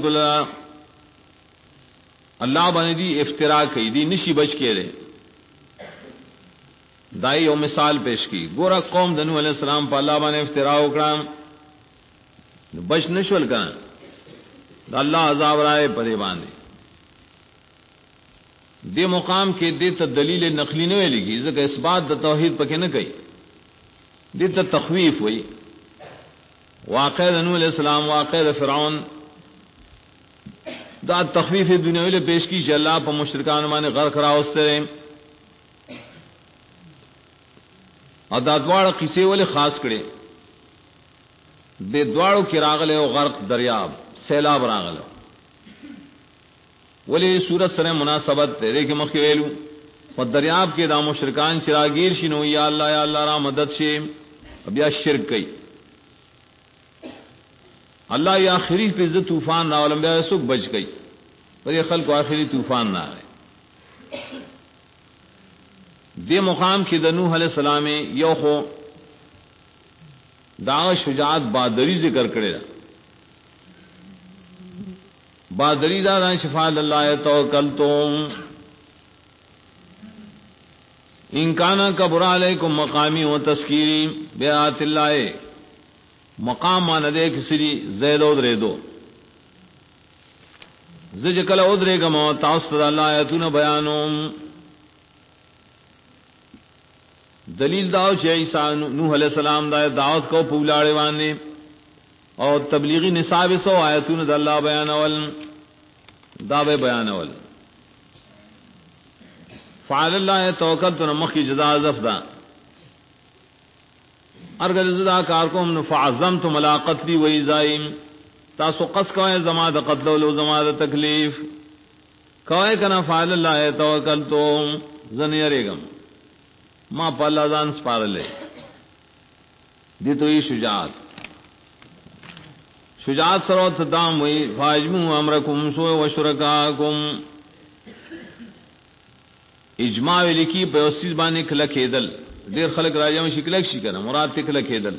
اللہ بنے دی افترا کی دی نشی بچ کے رے دائی او مثال پیش کی گورا قوم دنو علیہ السلام پا اللہ بنے افترا اکرام بچ نشول کنا اللہ عذاب رائے پدے باندے دے مقام کے دے تا دلیل نقلی نوے لگی ذکر اس بات دا توحید پکے نہ کئی دے تا تخویف ہوئی واقع نوح علیہ السلام واقع فرعون دا تخویف دنیاوی لے پیش کی اللہ پا مشرکان مانے غرق راو سرے اور دا دوار قصے والے خاص کرے دے دوارو کی راغلے و غرق دریاب سیلاب راغلے ولی صورت سرے مناسبت تے دیکھ مخی ویلو و دریاب کے دا مشرکان چراگیر شنو یا اللہ را مدد شے اب یا شرک کئی اللہ یا آخری پہ عزت طوفان نہ علم بیا سکھ بچ گئی پر یہ خلق آخری طوفان نہ آئے دے مقام کی نوح علیہ السلام یو خو داغ شجاعت بادری ذکر کرے دا بادری دا شفاعت اللہ توکلتو ان کانا کبر علیکم مقامی و تذکیری بیات اللہ مقام مانا دے کسی زید ادرے دو زج کل ادرے گا مو تاؤستد اللہ آیتون بیانوم دلیل داو چھ عیسیٰ نوح علیہ السلام دا دعوت کو پولاڑے وانے اور تبلیغی نصاب سو آیتون دا اللہ بیانول دعوے بیانول فعل اللہ توکلتو نمخ کی جزا زفدہ ارگر زدا کارکم فعظمت ملاقت لی ویزائیم تاسو قص کوئے زما دا قتل ولو زما دا تکلیف کوئے کنا فعل اللہ توکلتو زنی ارگم ما پا اللہ دان سپار لے دی تو یہ شجاعت سروت دام ہوئی فاجمو امرکم سوء و شرکاکم اجماع لکی پیوسیز بانے کلک ایدل دیر خلق راجہ میں شکلک شکر مراد تکلک ایدل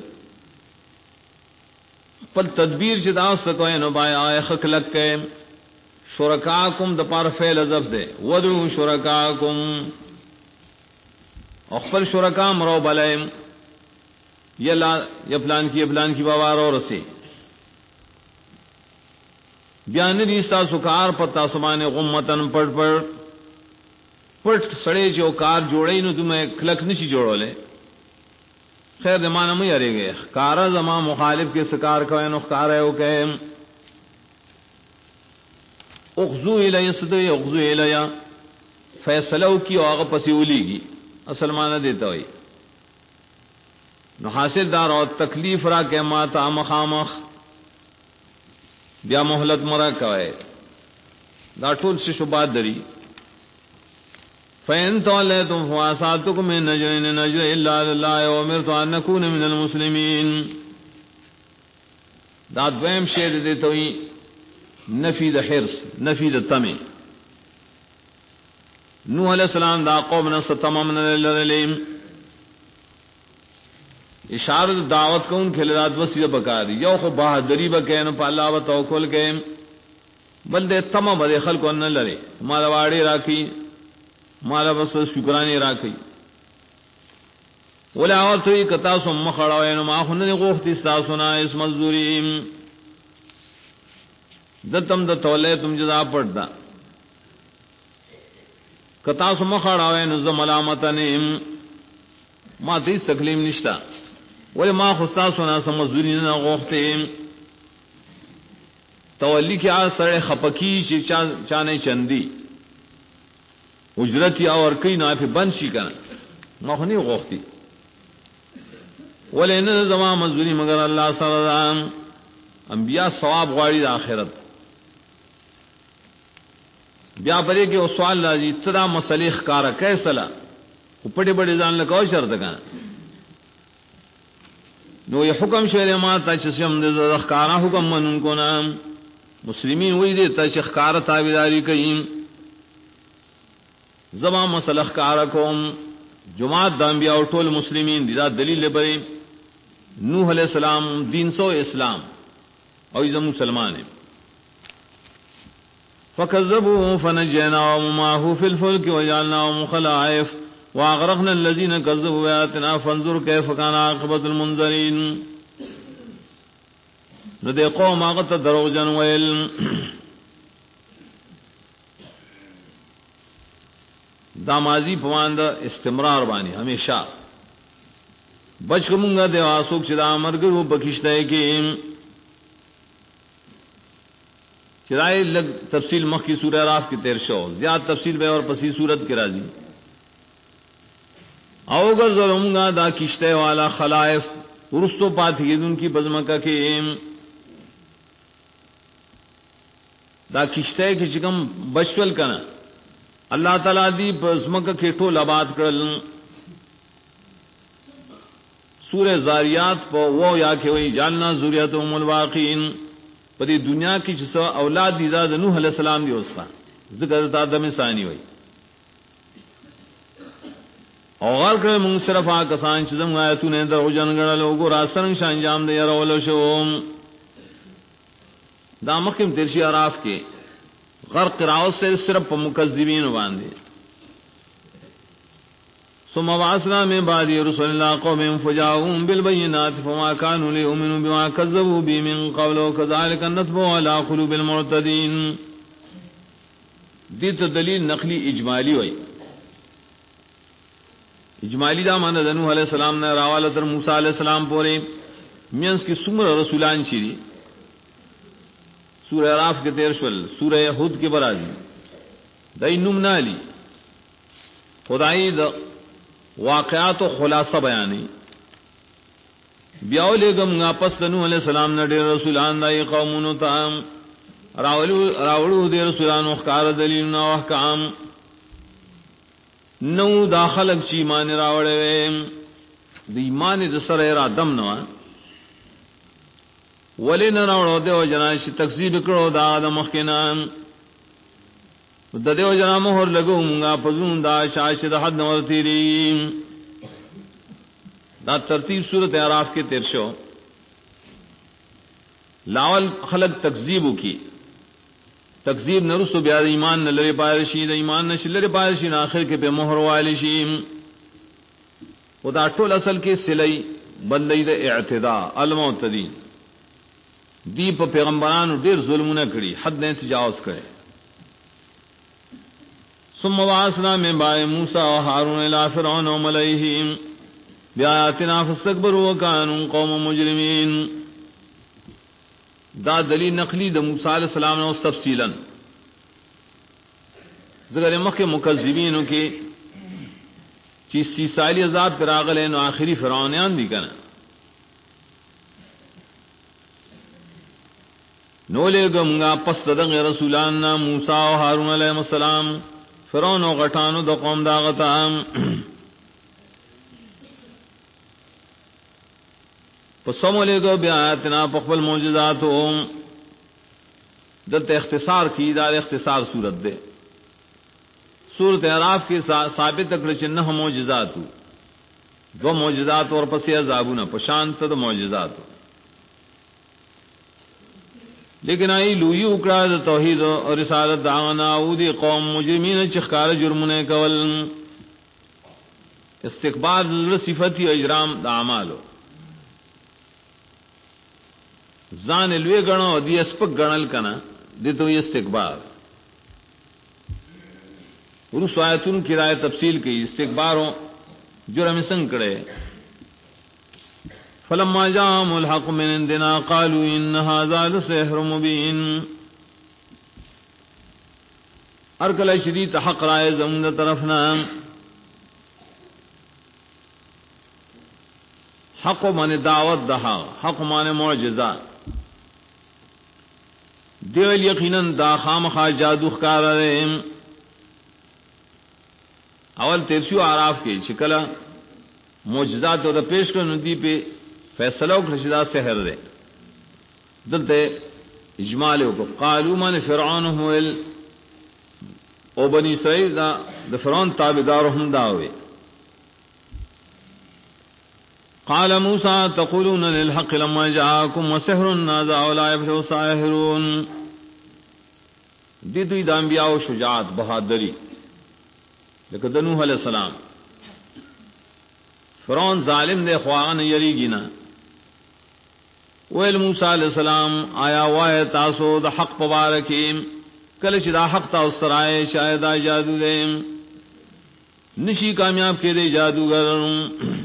پل تدبیر چدا سکوئے نبائے آئے خکلک کے شرکاکم دپار فیل ازف دے ودعو شرکاکم اخفل شرکا مرو بلائم یا پلان کی بوارو رسی بیان دیستا سکار پتا سمان غمتن پٹ سڑے جو کار جوڑے نو تمہیں کلک نشی جوڑو لے خیر دمانا میں ارے گئے کارا زمان مخالف کے سکار کوئے نخکار ہے وہ کہے اخذو الیہ صدوی اخذو الیہ فیصلو کی آغا پسی اولی گی اصل معنی دیتا ہوئی نو حاصل دار اور تکلیف را کہ ماتا مخامخ بیا محلت مرا کوئے دا ٹول سے شبات دری فَإِن تَوَلَّيْتُمْ فَوَاسَاتُكُمْ مِن نَجْرٍ نَجْرٍ إِلَّا لِلَّهِ وَأُمِرْتُ أَن أَكُونَ مِنَ الْمُسْلِمِينَ دا دویم شیر دیتا ہوئی نفی دا حرص نفی دا تمی نوح علیہ السلام دا قوم نصر تمام نللیم اشارت دعوت کو ان کے لئے وسیع بکاری یو خو بہادری بکین پا اللہ و توکل کے بلدے تمام بدے خلق انن لرے مالا واڑی راکی مالا بس شکرانی راکی ولی آوات ہوئی کتاسو مخڑاوین ما خندن غوختی ساسونا اس مزدوریم دتم دا تولے تم جدا پڑ دا کتاسو مخڑاوین زم ملامتنیم ما تیس تکلیم نشتا ولی ما خستاسونا سمزدورین غوختیم تولی کی آج سڑے خپکی چی چانے چندی اجرتی اور کئی نافی بند شی کنا ما خونی غوختی ولی انہا زمان مزدوری مگر اللہ سردان انبیاء ثواب غواری دا آخرت بیا پدے کہ وہ سوال لازی تدا مسئلہ خکارا کیسلا پڑے بڑے زان لکاو شرط کنا نو یہ حکم شہر ماتا چسیم دے خکارا حکم من ان کو نام مسلمین وہی دیتا چھ خکارا تابداری کئیم زما مسلخ کارکم جماعت دا انبیاء اور طول مسلمین دا دلیل لبرے نوح علیہ السلام دین سو اسلام اور ازم مسلمان فکذبوا فنجیناهم معه في الفلك وجعلناهم خلائف واغرقنا الذين كذبوا بآياتنا فانظر كيف كان عاقبة المنذرين ندے قوم آغت دروغ جن ویل دا ماضی پواند استمرار بانی ہمیشہ بچ کمونگا دے آسوک چدا مرگر وہ بکشتے کی چرائے لگ تفصیل مخ کی سورہ راف کی تیر شو زیاد تفصیل بے اور پسی صورت کے راضی اوگر ظلمگا دا کشتے والا خلائف ارستو پاتھی ان کی بزمکہ کے دا کشتے کی چکم بشول کنا اللہ تعالیٰ دی بزمکہ کے ٹول آباد کرل سورہ زاریات پا وہ یا کہ وہی جالنا ذریتهم الواقعین پدی دنیا کی چسو اولاد دی دا نوح علیہ السلام دی اس کا ذکر تا دم ثانی ہوئی اوغار کرے منگ صرف آکسان چزم آیتو نے در جن گڑا لوگو راسرنگ شانجام دے رولو شوم دا مقیم ترشی عراف کے غرق راؤ سے صرف مکذبین باندے ثم بعثنا من بعد رسل الله قوم فجاءوهم بالبينات فما كانوا ليؤمنوا بما كذبوا به من قبل وكذلك نطبع على قلوب المعتدين دیت دلیل نقلی اجمالی ہوئی اجمالی دا مانا نوح علیہ السلام نے راوالتر موسیٰ علیہ السلام پورے مینس کی سمر رسولان چیری سورہ عراف کے تیرشول سورہ حد کے برازی دائی نمنا لی خدائی دا واقعات و خلاصہ بیانی بیاو لے گم گا پس نوح علیہ السلام نے دیر رسولان دائی قومونو تام راولو دیر رسولان اخکار دلیلنا و احکام نو داخلق چی ایمان راوڑے وے دی ایمان دا سر ایرا دم نوا ولی نراوڑو دیو جناشی تکذیب کرو دا آدم اخکنام دا دیو جنا مہر لگو منگا پزون دا شاشد حد نور تیری دا ترتیب صورت اعراف کے ترشو لاول خلق تکذیبو کی تکذیب نرسو بیاد ایمان نلر پائرشی دا ایمان نشی لر پائرشی آخر کے پہ مہر والشی و دا ٹول اصل کے سلی بندی دا اعتداء المعتدین دی پا پیغمبرانو دیر ظلمو نکڑی حد نے تجاوز کرے ثم بعثنا من بعد موسى وهارون الى فرعون وملئهم بآياتنا فاستكبروا وكانوا قوم مجرمين دا دلیل نقلی دا موسیٰ علیہ السلام نے اس تفصیلا ذکر مخ مکذبینوں کے چیز سیسالی عذاب پر آغل ہے نو آخری فرعونیان دی کنا نو لے گمگا پس دنگ رسولان موسیٰ و ہارون علیہ السلام فرعون و غٹانو دا قوم دا غتا پسمو لے گو بیاتنا پقبل موجزاتو دلتا اختصار کی دار اختصار صورت دے صورت اعراف کی ثابت اکڑچ نہ موجزاتو دو موجزات اور پسی عذابونا پشانت دا موجزاتو لیکن آئی لوی اکڑا دا توحید اور رسالت دعوانا او دی قوم مجرمین چخکار جرمنے کول استقبار ذر صفتی و اجرام دا عمالو زان لوی گنو دی اسپک گنل کنا دی تو یہ استقبار رسو آیتون کی رائے تفصیل کی استقباروں جرم سنکڑے فلما جاءهم الحق من عندنا قالوا ان هذا لسحر مبين ارکل شدید حق رائے زمین طرفنا حق من دعوت دہا حق من معجزہ دیول یقیناً دا خامخا جادو خکار رہے اول تیرسیو عراف کے چکلا معجزات و دا پیش کرنے دی پہ فیصلہ رشدہ سحر دے دلتے اجمال کو قالوا من فرعون هو او بنی اسرائیل دا فرعون تابعدار هم داوي قال موسى تقولون للحق لما جاءكم وسحر هذا ولا يفلح الساحرون دی دوی د انبیاء او شجاعت بہادری لکه د نوح علیہ السلام فرعون ظالم دے خوان یری گینا ویل موسی علیہ السلام آیا وای تاسو د حق مبارکیم کله چې دا حق تاسو سره شاید جادو دې نشي کامیاب کې دې جادوگر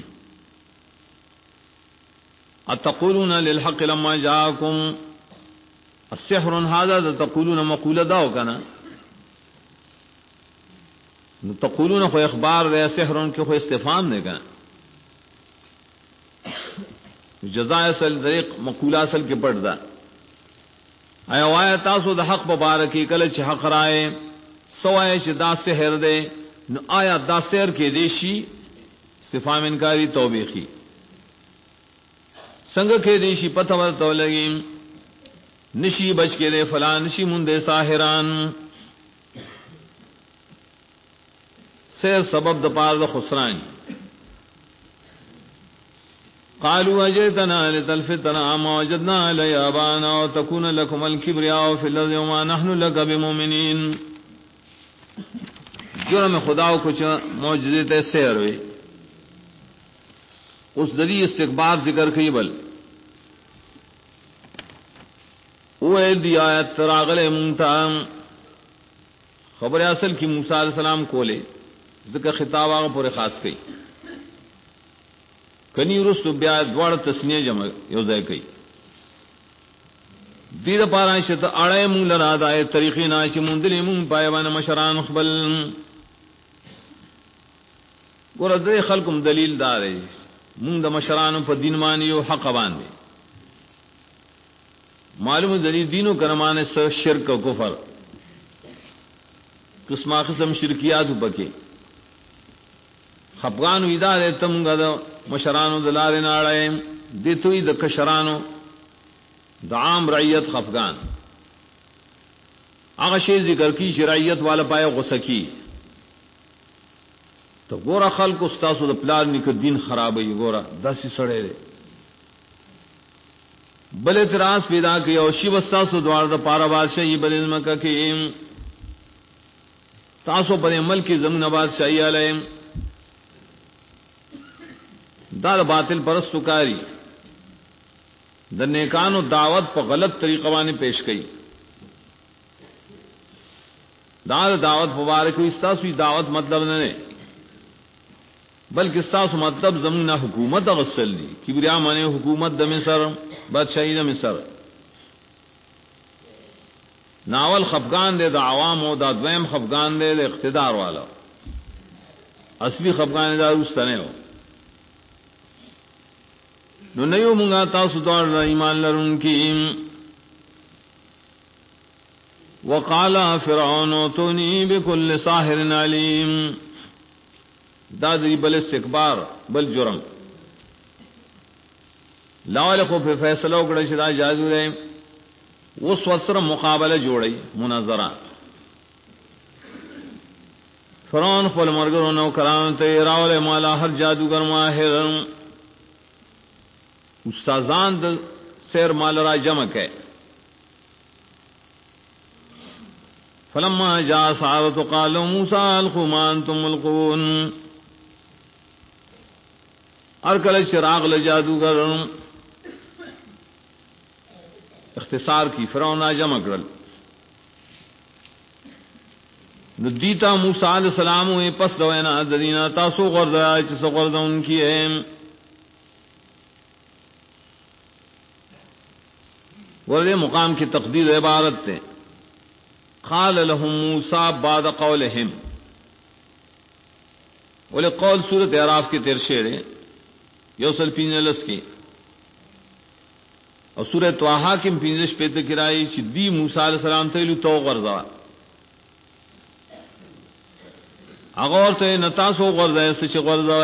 اتقولون للحق لما جاءكم السحر هذا تقولون مقوله داو کنا تقولون خو اخبار ہے سحر کے خو استفهام نے کنا جزاء اصل طریق مقوله اصل کے پڑھ دا ایا وای تاسو د حق مبارکی کله چې حق رائے سوای چې دا سحر دے نو آیا دا سحر کې دیشی استفهام انکاری توبیخی سنگ کے دیشی پتہ ورتو لگی نشی بچ کے دے فلاں نشی مندے ساحران سیر سبب د پار د خسران قالوا اجئتنا لتلفتنا ما وجدنا علی آبانا وتكون لكم الكبرياء في الارض وما نحن لك بمؤمنين جرم خدا کو کچھ معجزے تے سیر ہوئی اس دری استقبال ذکر کی بل اوے دی آیت تراغل منتا خبر اصل کی موسی علیہ السلام کولے ذکر خطاب آگا پورے خاص کئی کنی رست بیا دوار تسنیه جمع یوزای کئی دید پارا شتا اڑای مون لرا دای طریقی ناچی مندلی مون پایوان مشران خبل گورا دے خلقم دلیل دارے مون دا مشران پا دین مانیو حق باندے معلوم دلیل دینو کرمانے سے شرک و کفر قسمہ قسم شرکیاتو پکے خفغانو ادا دے تم گا دا مشرانو دلار ناڑے دیتوی دا کشرانو دا عام رعیت خفغان آغا شیز ذکر کی شرعیت والا پائے غسکی تو گورا خلق استاسو دا پلار نکر دین خرابی گورا داسی سڑے دے بل اعتراض پیدا کیا اور شیو استاسو دوار دا پارا بادشاہی بل علم کا کہ تاسو پر عمل کی زمین بادشاہی علیہ دا باطل پرستو کاری دا نیکانو دعوت پا غلط طریقہ وانے پیش کئی دا دعوت مبارک ہوئی استاسو دعوت مطلب نہ بلکہ استاسو مطلب زمین حکومت غسل دی کبریا مانے حکومت دا مصر بادشاہی دا مصر ناول خفگان دے دا عوام ہو دا دویم خفگان دے دا اقتدار والا اصلی خفگان دا روستنے ہو نو نیو منگا تاسو دوار ایمان لرن کی وقال فرعون اتونی بكل ساحر علیم دادری بل استکبار بل جرم لاول کو پہ فیصلہ اکڑا شدا جادو رہے اس وسر مقابلہ جوڑی مناظرہ فرعون خپل مرګرو نو کرام ته راول مالا هر جادوگر ماهر استادان د سیر مال را جمع ہے فلما جاء سحرة قالوا موسى القوا ما انتم ملقون ارکل چراغ لجادوگر اختصار کی فرعون جمع کرل ندیتا موسی علیہ السلام ہوئے پس دوینا درینا تاسو غردا چس غردا ان کی ہے ورے مقام کی تقدیر عبارت تے قال لهم موسى بعد قولهم ولے قول سورۃ اعراف کے ترشے رے یوسل پینلس کی اور سورۃ طه کی پینزش پہ تکرائی چدی موسی علیہ السلام تیلو تو غرزا اغور تے نتاسو غرزا سچ غرزا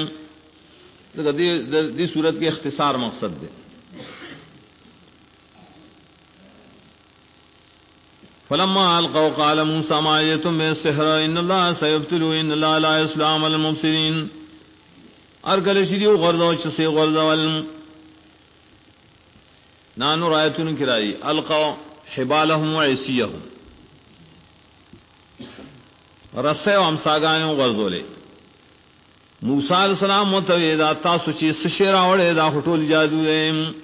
دی صورت کے اختصار مقصد دے فلما القوا قال موسى ما جئتم بالسحر ان الله سيبطل ان الله لا يصلح عمل المفسدين. ارگل شدیو غردو چسی غردول نانو رایتون کرائی القوا حبالهم وعصیهم رسے و امساگانو غردولے. موسیٰ علیہ السلام متوی دا تاسو چی سشیرہ وڑے دا خطول جادو دے.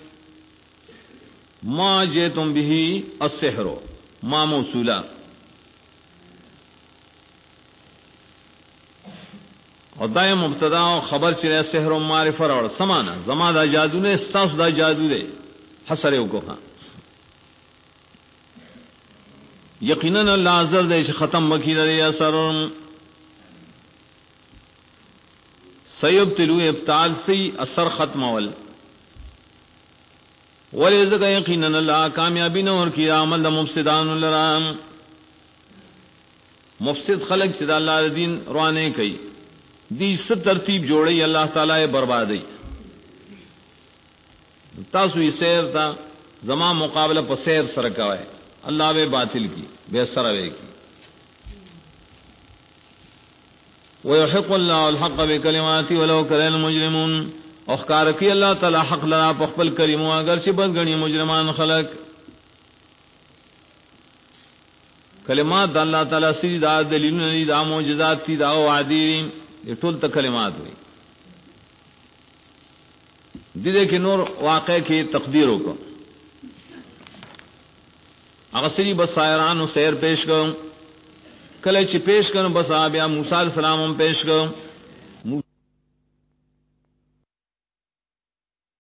ما جیتم بھی السحر ما موصولہ اور دائیں مبتدا خبر چلے سحر و معرفہ اور سمانا زما دا جادو نے استاس دا جادو دے حسرے کو ہاں یقیناً اللہ عزر دے ختم بکی دے اثر سیبتلو ابتال سی اثر ختم اول ولذا یقیناً اللہ کامیابی نور کی عمل دا مفسدان لرام مفسد خلق چدا اللہ دین روانے کئی دی ست ترتیب جوڑی اللہ تعالی بربادی تاسوی سیر تا زمان مقابلہ پر سیر سرکوائے اللہ بے باطل کی بے سروے کی. وَيُحِقُّ اللَّهُ الْحَقَّ بِكَلِمَاتِهِ وَلَوْ كَرِهَ الْمُجْرِمُونَ. اخکار کی اللہ تعالی حق لرا پخپل کلمو اگر چھ بد گنی مجرمان خلق. کلمات اللہ تعالی سی دا دلیل نی دا معجزات تی دا وعدی یہ ټول ته کلمات ہوئی. دیدے کہ نور واقع کی تقدیروں کو اغسری بس سائران و سیر پیش کروں کلے چی پیش کروں بس آبیا موسیٰ علیہ السلام ہم پیش کروں